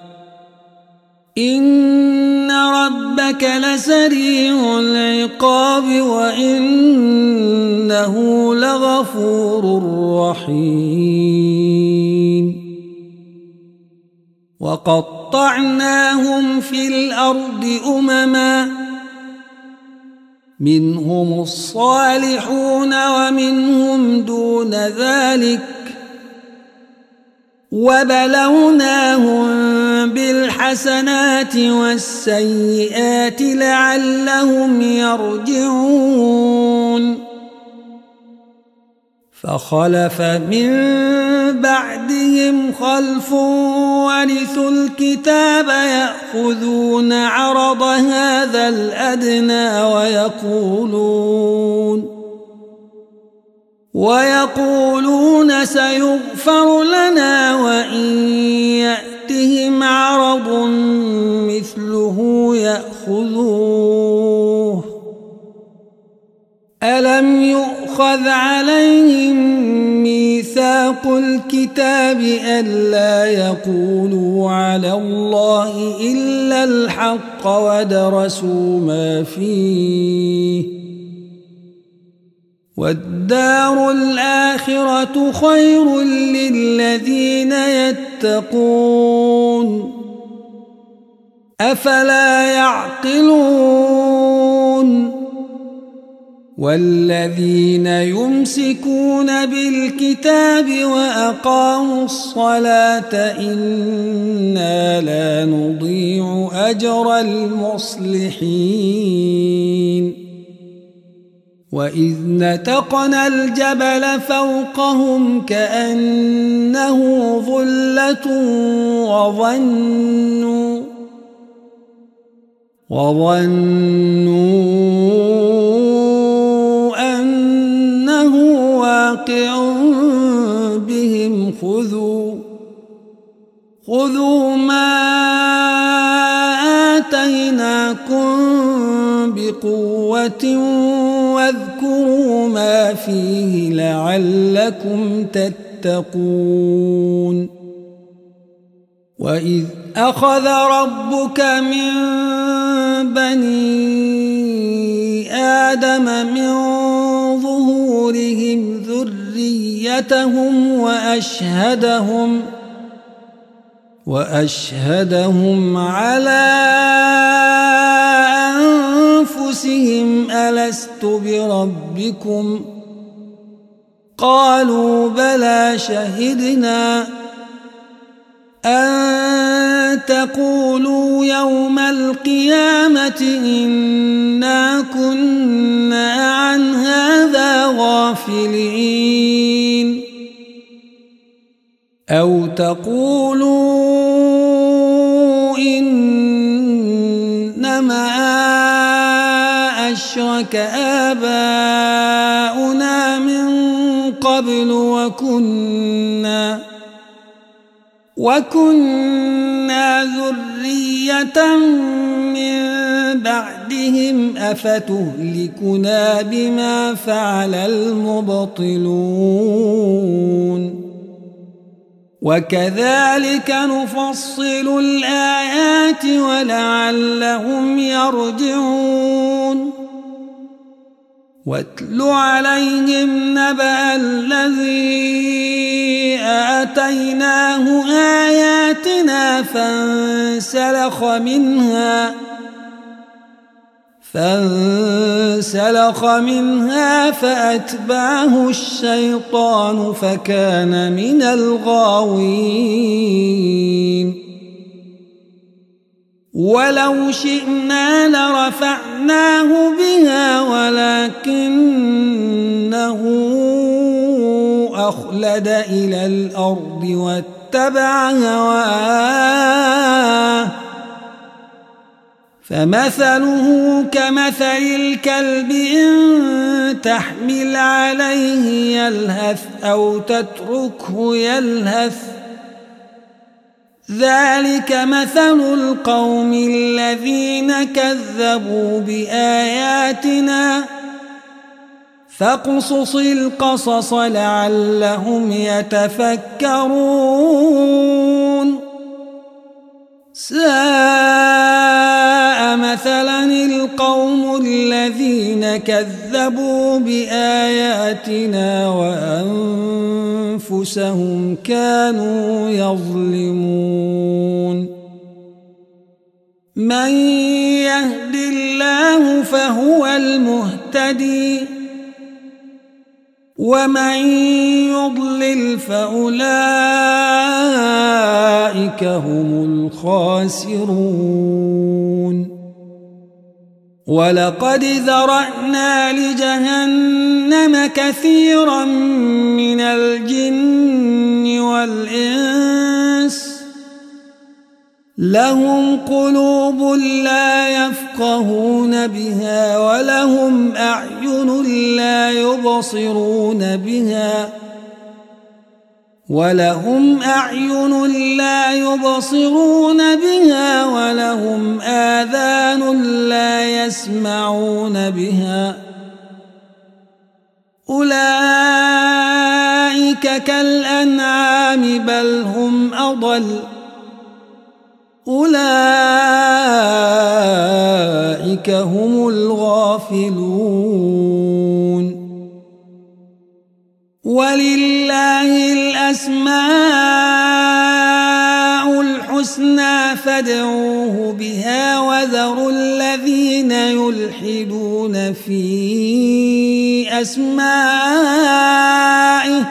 إن ربك لسريع العقاب وإنه لغفور رحيم وقطعناهم في الأرض أمما منهم الصالحون ومنهم دون ذلك وبلوناهم بالحسنات والسيئات لعلهم يرجعون فخلف من بعدهم خلف ورثوا الكتاب يأخذون عرض هذا الأدنى ويقولون ويقولون سيغفر لنا وإن يأتهم عرض مثله يأخذوه ألم يؤخذ عليهم ميثاق الكتاب ألا يقولوا على الله إلا الحق ودرسوا ما فيه والدار الآخرة خير للذين يتقون أفلا يعقلون والذين يمسكون بالكتاب وأقاموا الصلاة إنا لا نضيع أجر المصلحين وإذ نتقنا الجبل فوقهم كأنه ظلة وظنوا وظنوا أنه واقع بهم خذوا خذوا ما آتيناكم بقوة واذكروا ما فيه لعلكم تتقون وإذ أخذ ربك من بني آدم من ظهورهم ذريتهم وأشهدهم وأشهدهم على أنفسهم ألست بربكم قالوا بلى شهدنا أن تقولوا يوم القيامة إنا كنا عن هذا غافلين أو تقولوا إنما أشرك آباؤنا من قبل وكنا وكنا ذرية من بعدهم أفتهلكنا بما فعل المبطلون وكذلك نفصل الآيات ولعلهم يرجعون واتل عليهم نبأ الذي آتيناه آياتنا فانسلخ منها فانسلخ منها فأتبعه الشيطان فكان من الغاوين ولو شئنا لرفعناه بها ولكنه أخلد إلى الأرض واتبع هواه فمثله كمثل الكلب إن تحمل عليه يلهث أو تتركه يلهث ذلك مثل القوم الذين كذبوا بآياتنا فاقصص القصص لعلهم يتفكرون ساء مثلا القوم الذين كذبوا بآياتنا وأنفسهم كانوا يظلمون من يهد الله فهو المهتدي ومن يضلل فأولئك هم الخاسرون ولقد ذرأنا لجهنم كثيرا من الجن والإنس لهم قلوب لا يفقهون بها ولهم أعين لا يبصرون بها ولهم أعين لا يبصرون بها ولهم آذان لا يسمعون بها أولئك كالأنعام بل هم أضل أولئك هم الغافلون ولله الأسماء الحسنى فادعوه بها وذروا الذين يلحدون في أسمائه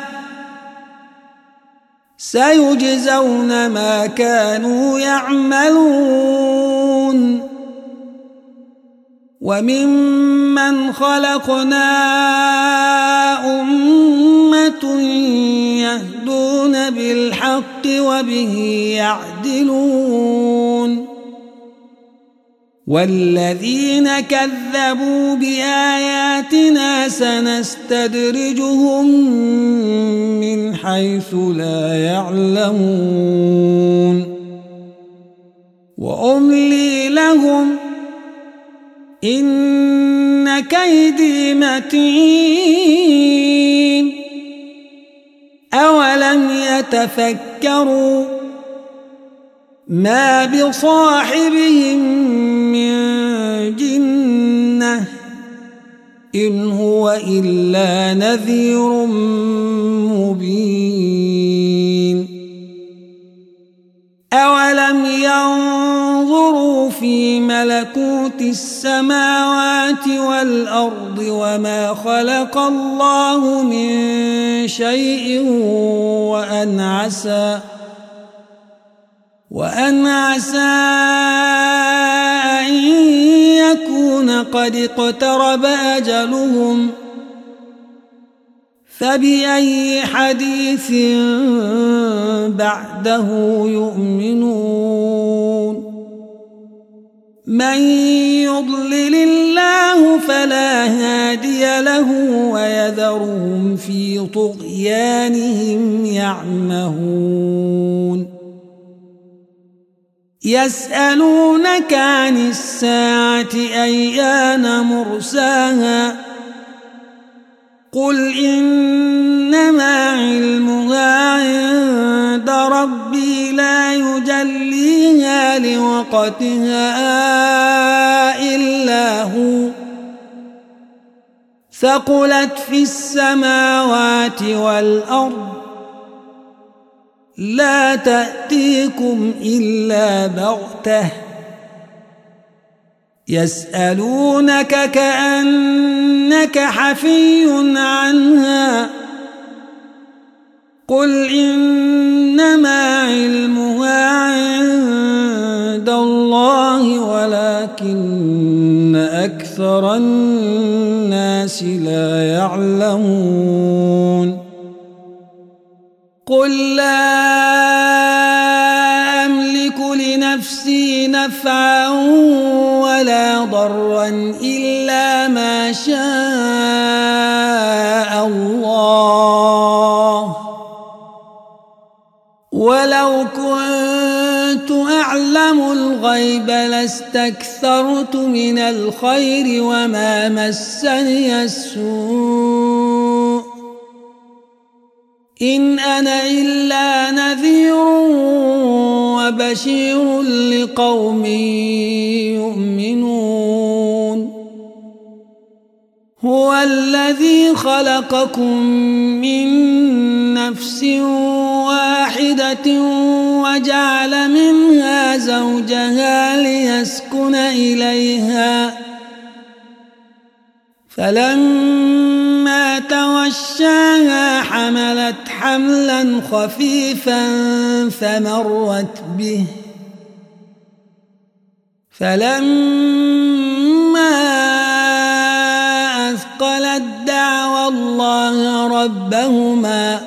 سيجزون ما كانوا يعملون وممن خلقنا أمة يهدون بالحق وبه يعدلون والذين كذبوا بآياتنا سنستدرجهم من حيث لا يعلمون وأملي لهم إن كيدي متين أولم يتفكروا ما بصاحبهم من جنة إن هو إلا نذير مبين أو في ملكوت السماوات والأرض وما خلق الله من شيء وأن عسى وأن عسى أن يكون قد اقترب أجلهم فبأي حديث بعده يؤمنون من يضلل الله فلا هادي له ويذرهم في طغيانهم يعمهون يسألونك عن الساعة أيان مرساها قل إنما علمها عند ربي لا يجليها لوقتها إلا هو ثقلت في السماوات والأرض لا تأتيكم إلا بغتة يسألونك كأنك حفي عنها قل إنما علمها عند الله ولكن أكثر الناس لا يعلمون قل لا أملك لنفسي نفعا ولا ضرا إلا ما شاء الله ولو كنت أعلم الغيب لاستكثرت من الخير وما مسني السوء إن أنا إلا نذير وبشير لقوم يؤمنون هو الذي خلقكم من نفس واحدة وجعل منها زوجها ليسكن إليها فلما توشاها حملت حملا خفيفا فمرت به فلما أثقلت دعوى الله ربهما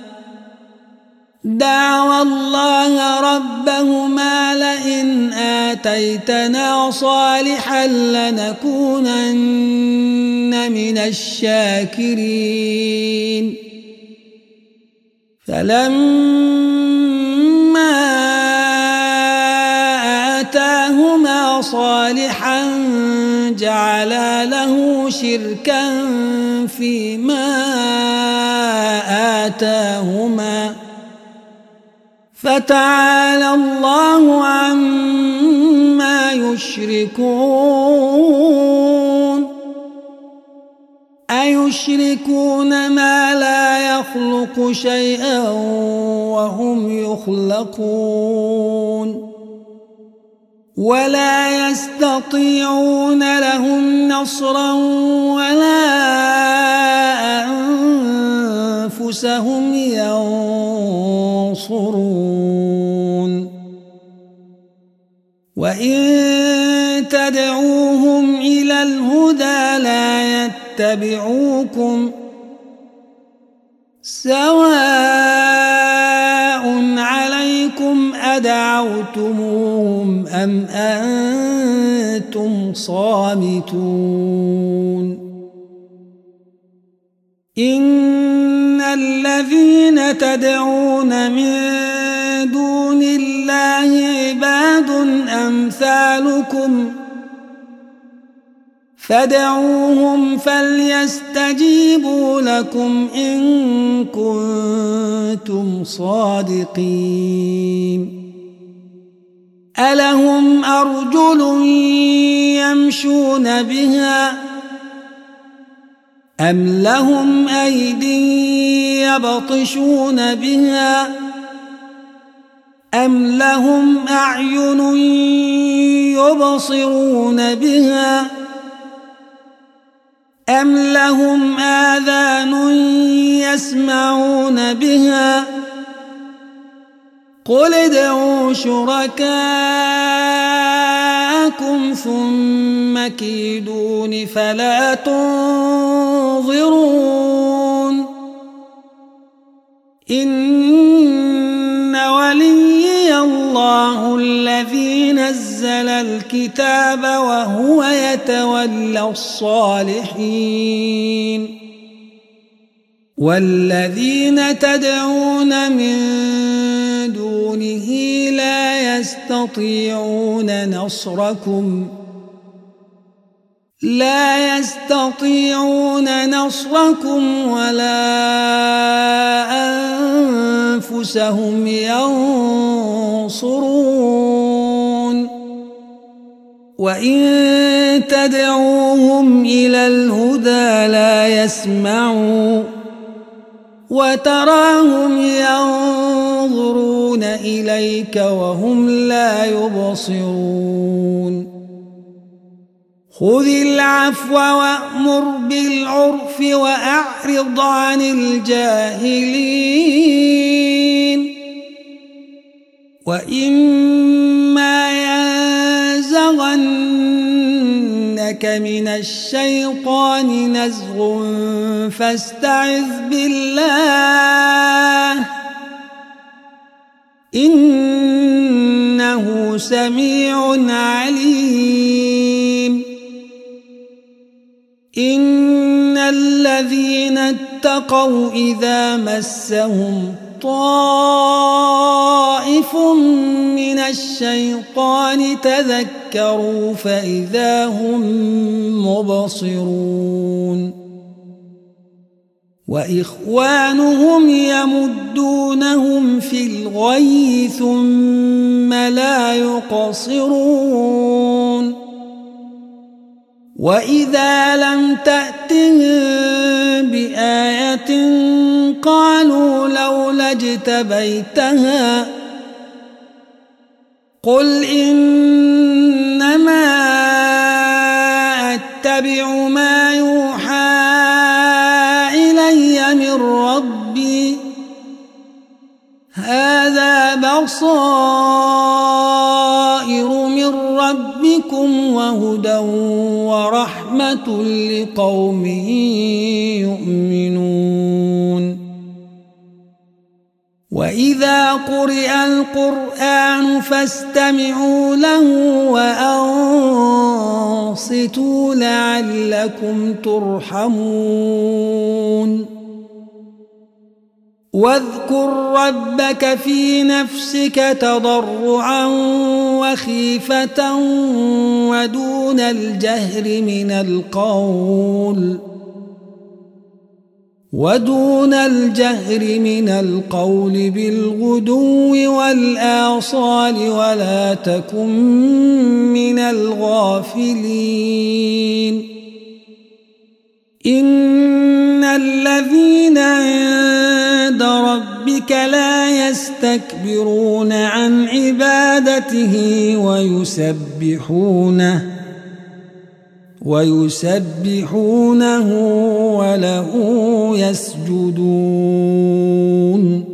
دعوى الله ربهما لئن آتيتنا صالحا لنكونن من الشاكرين فلما آتاهما صالحا جعلا له شركا فيما آتاهما فتعالى الله عما يشركون أيشركون ما لا يخلق شيئا وهم يخلقون ولا يستطيعون لهم نصرا ولا أنفسهم ينصرون وإن تدعوهم إلى الهدى لا يتبعوكم سواء عليكم أدعوتموهم أم أنتم صامتون إن الذين تدعون من دون الله عباد أمثالكم فادعوهم فليستجيبوا لكم إن كنتم صادقين ألهم أرجل يمشون بها أم لهم أيدي يبطشون بها أم لهم أعين يبصرون بها أم لهم آذان يسمعون بها قل ادعوا شركاءكم ثم كيدون فلا تنظرون إن وليي الله الذي نزل الكتاب وهو يتولى الصالحين والذين تدعون من دونه لا يستطيعون نصركم لا يستطيعون نصركم ولا أنفسهم ينصرون وإن تدعوهم إلى الهدى لا يسمعوا وتراهم ينظرون إليك وهم لا يبصرون خذ العفو وأمر بالعرف وأعرض عن الجاهلين وإما ينزغنك من الشيطان نزغ فاستعذ بالله إنه سميع عليم إن الذين اتقوا إذا مسهم طائف من الشيطان تذكروا فإذا هم مبصرون وإخوانهم يمدونهم في الغي ثم لا يقصرون وإذا لم تأتهم بآية قالوا لولا اجتبيتها قل إنما أتبع ما يوحى إلي من ربي هذا بصائر من ربكم وهدى ورحمة لقوم يؤمنون وإذا قرئ القرآن فاستمعوا له وأنصتوا لعلكم ترحمون واذكر ربك في نفسك تضرعا وخيفة ودون الجهر من القول ودون الجهر من القول بالغدو والآصال ولا تكن من الغافلين إن الذين عند ربك لا يستكبرون عن عبادته ويسبحونه ويسبحونه وله يسجدون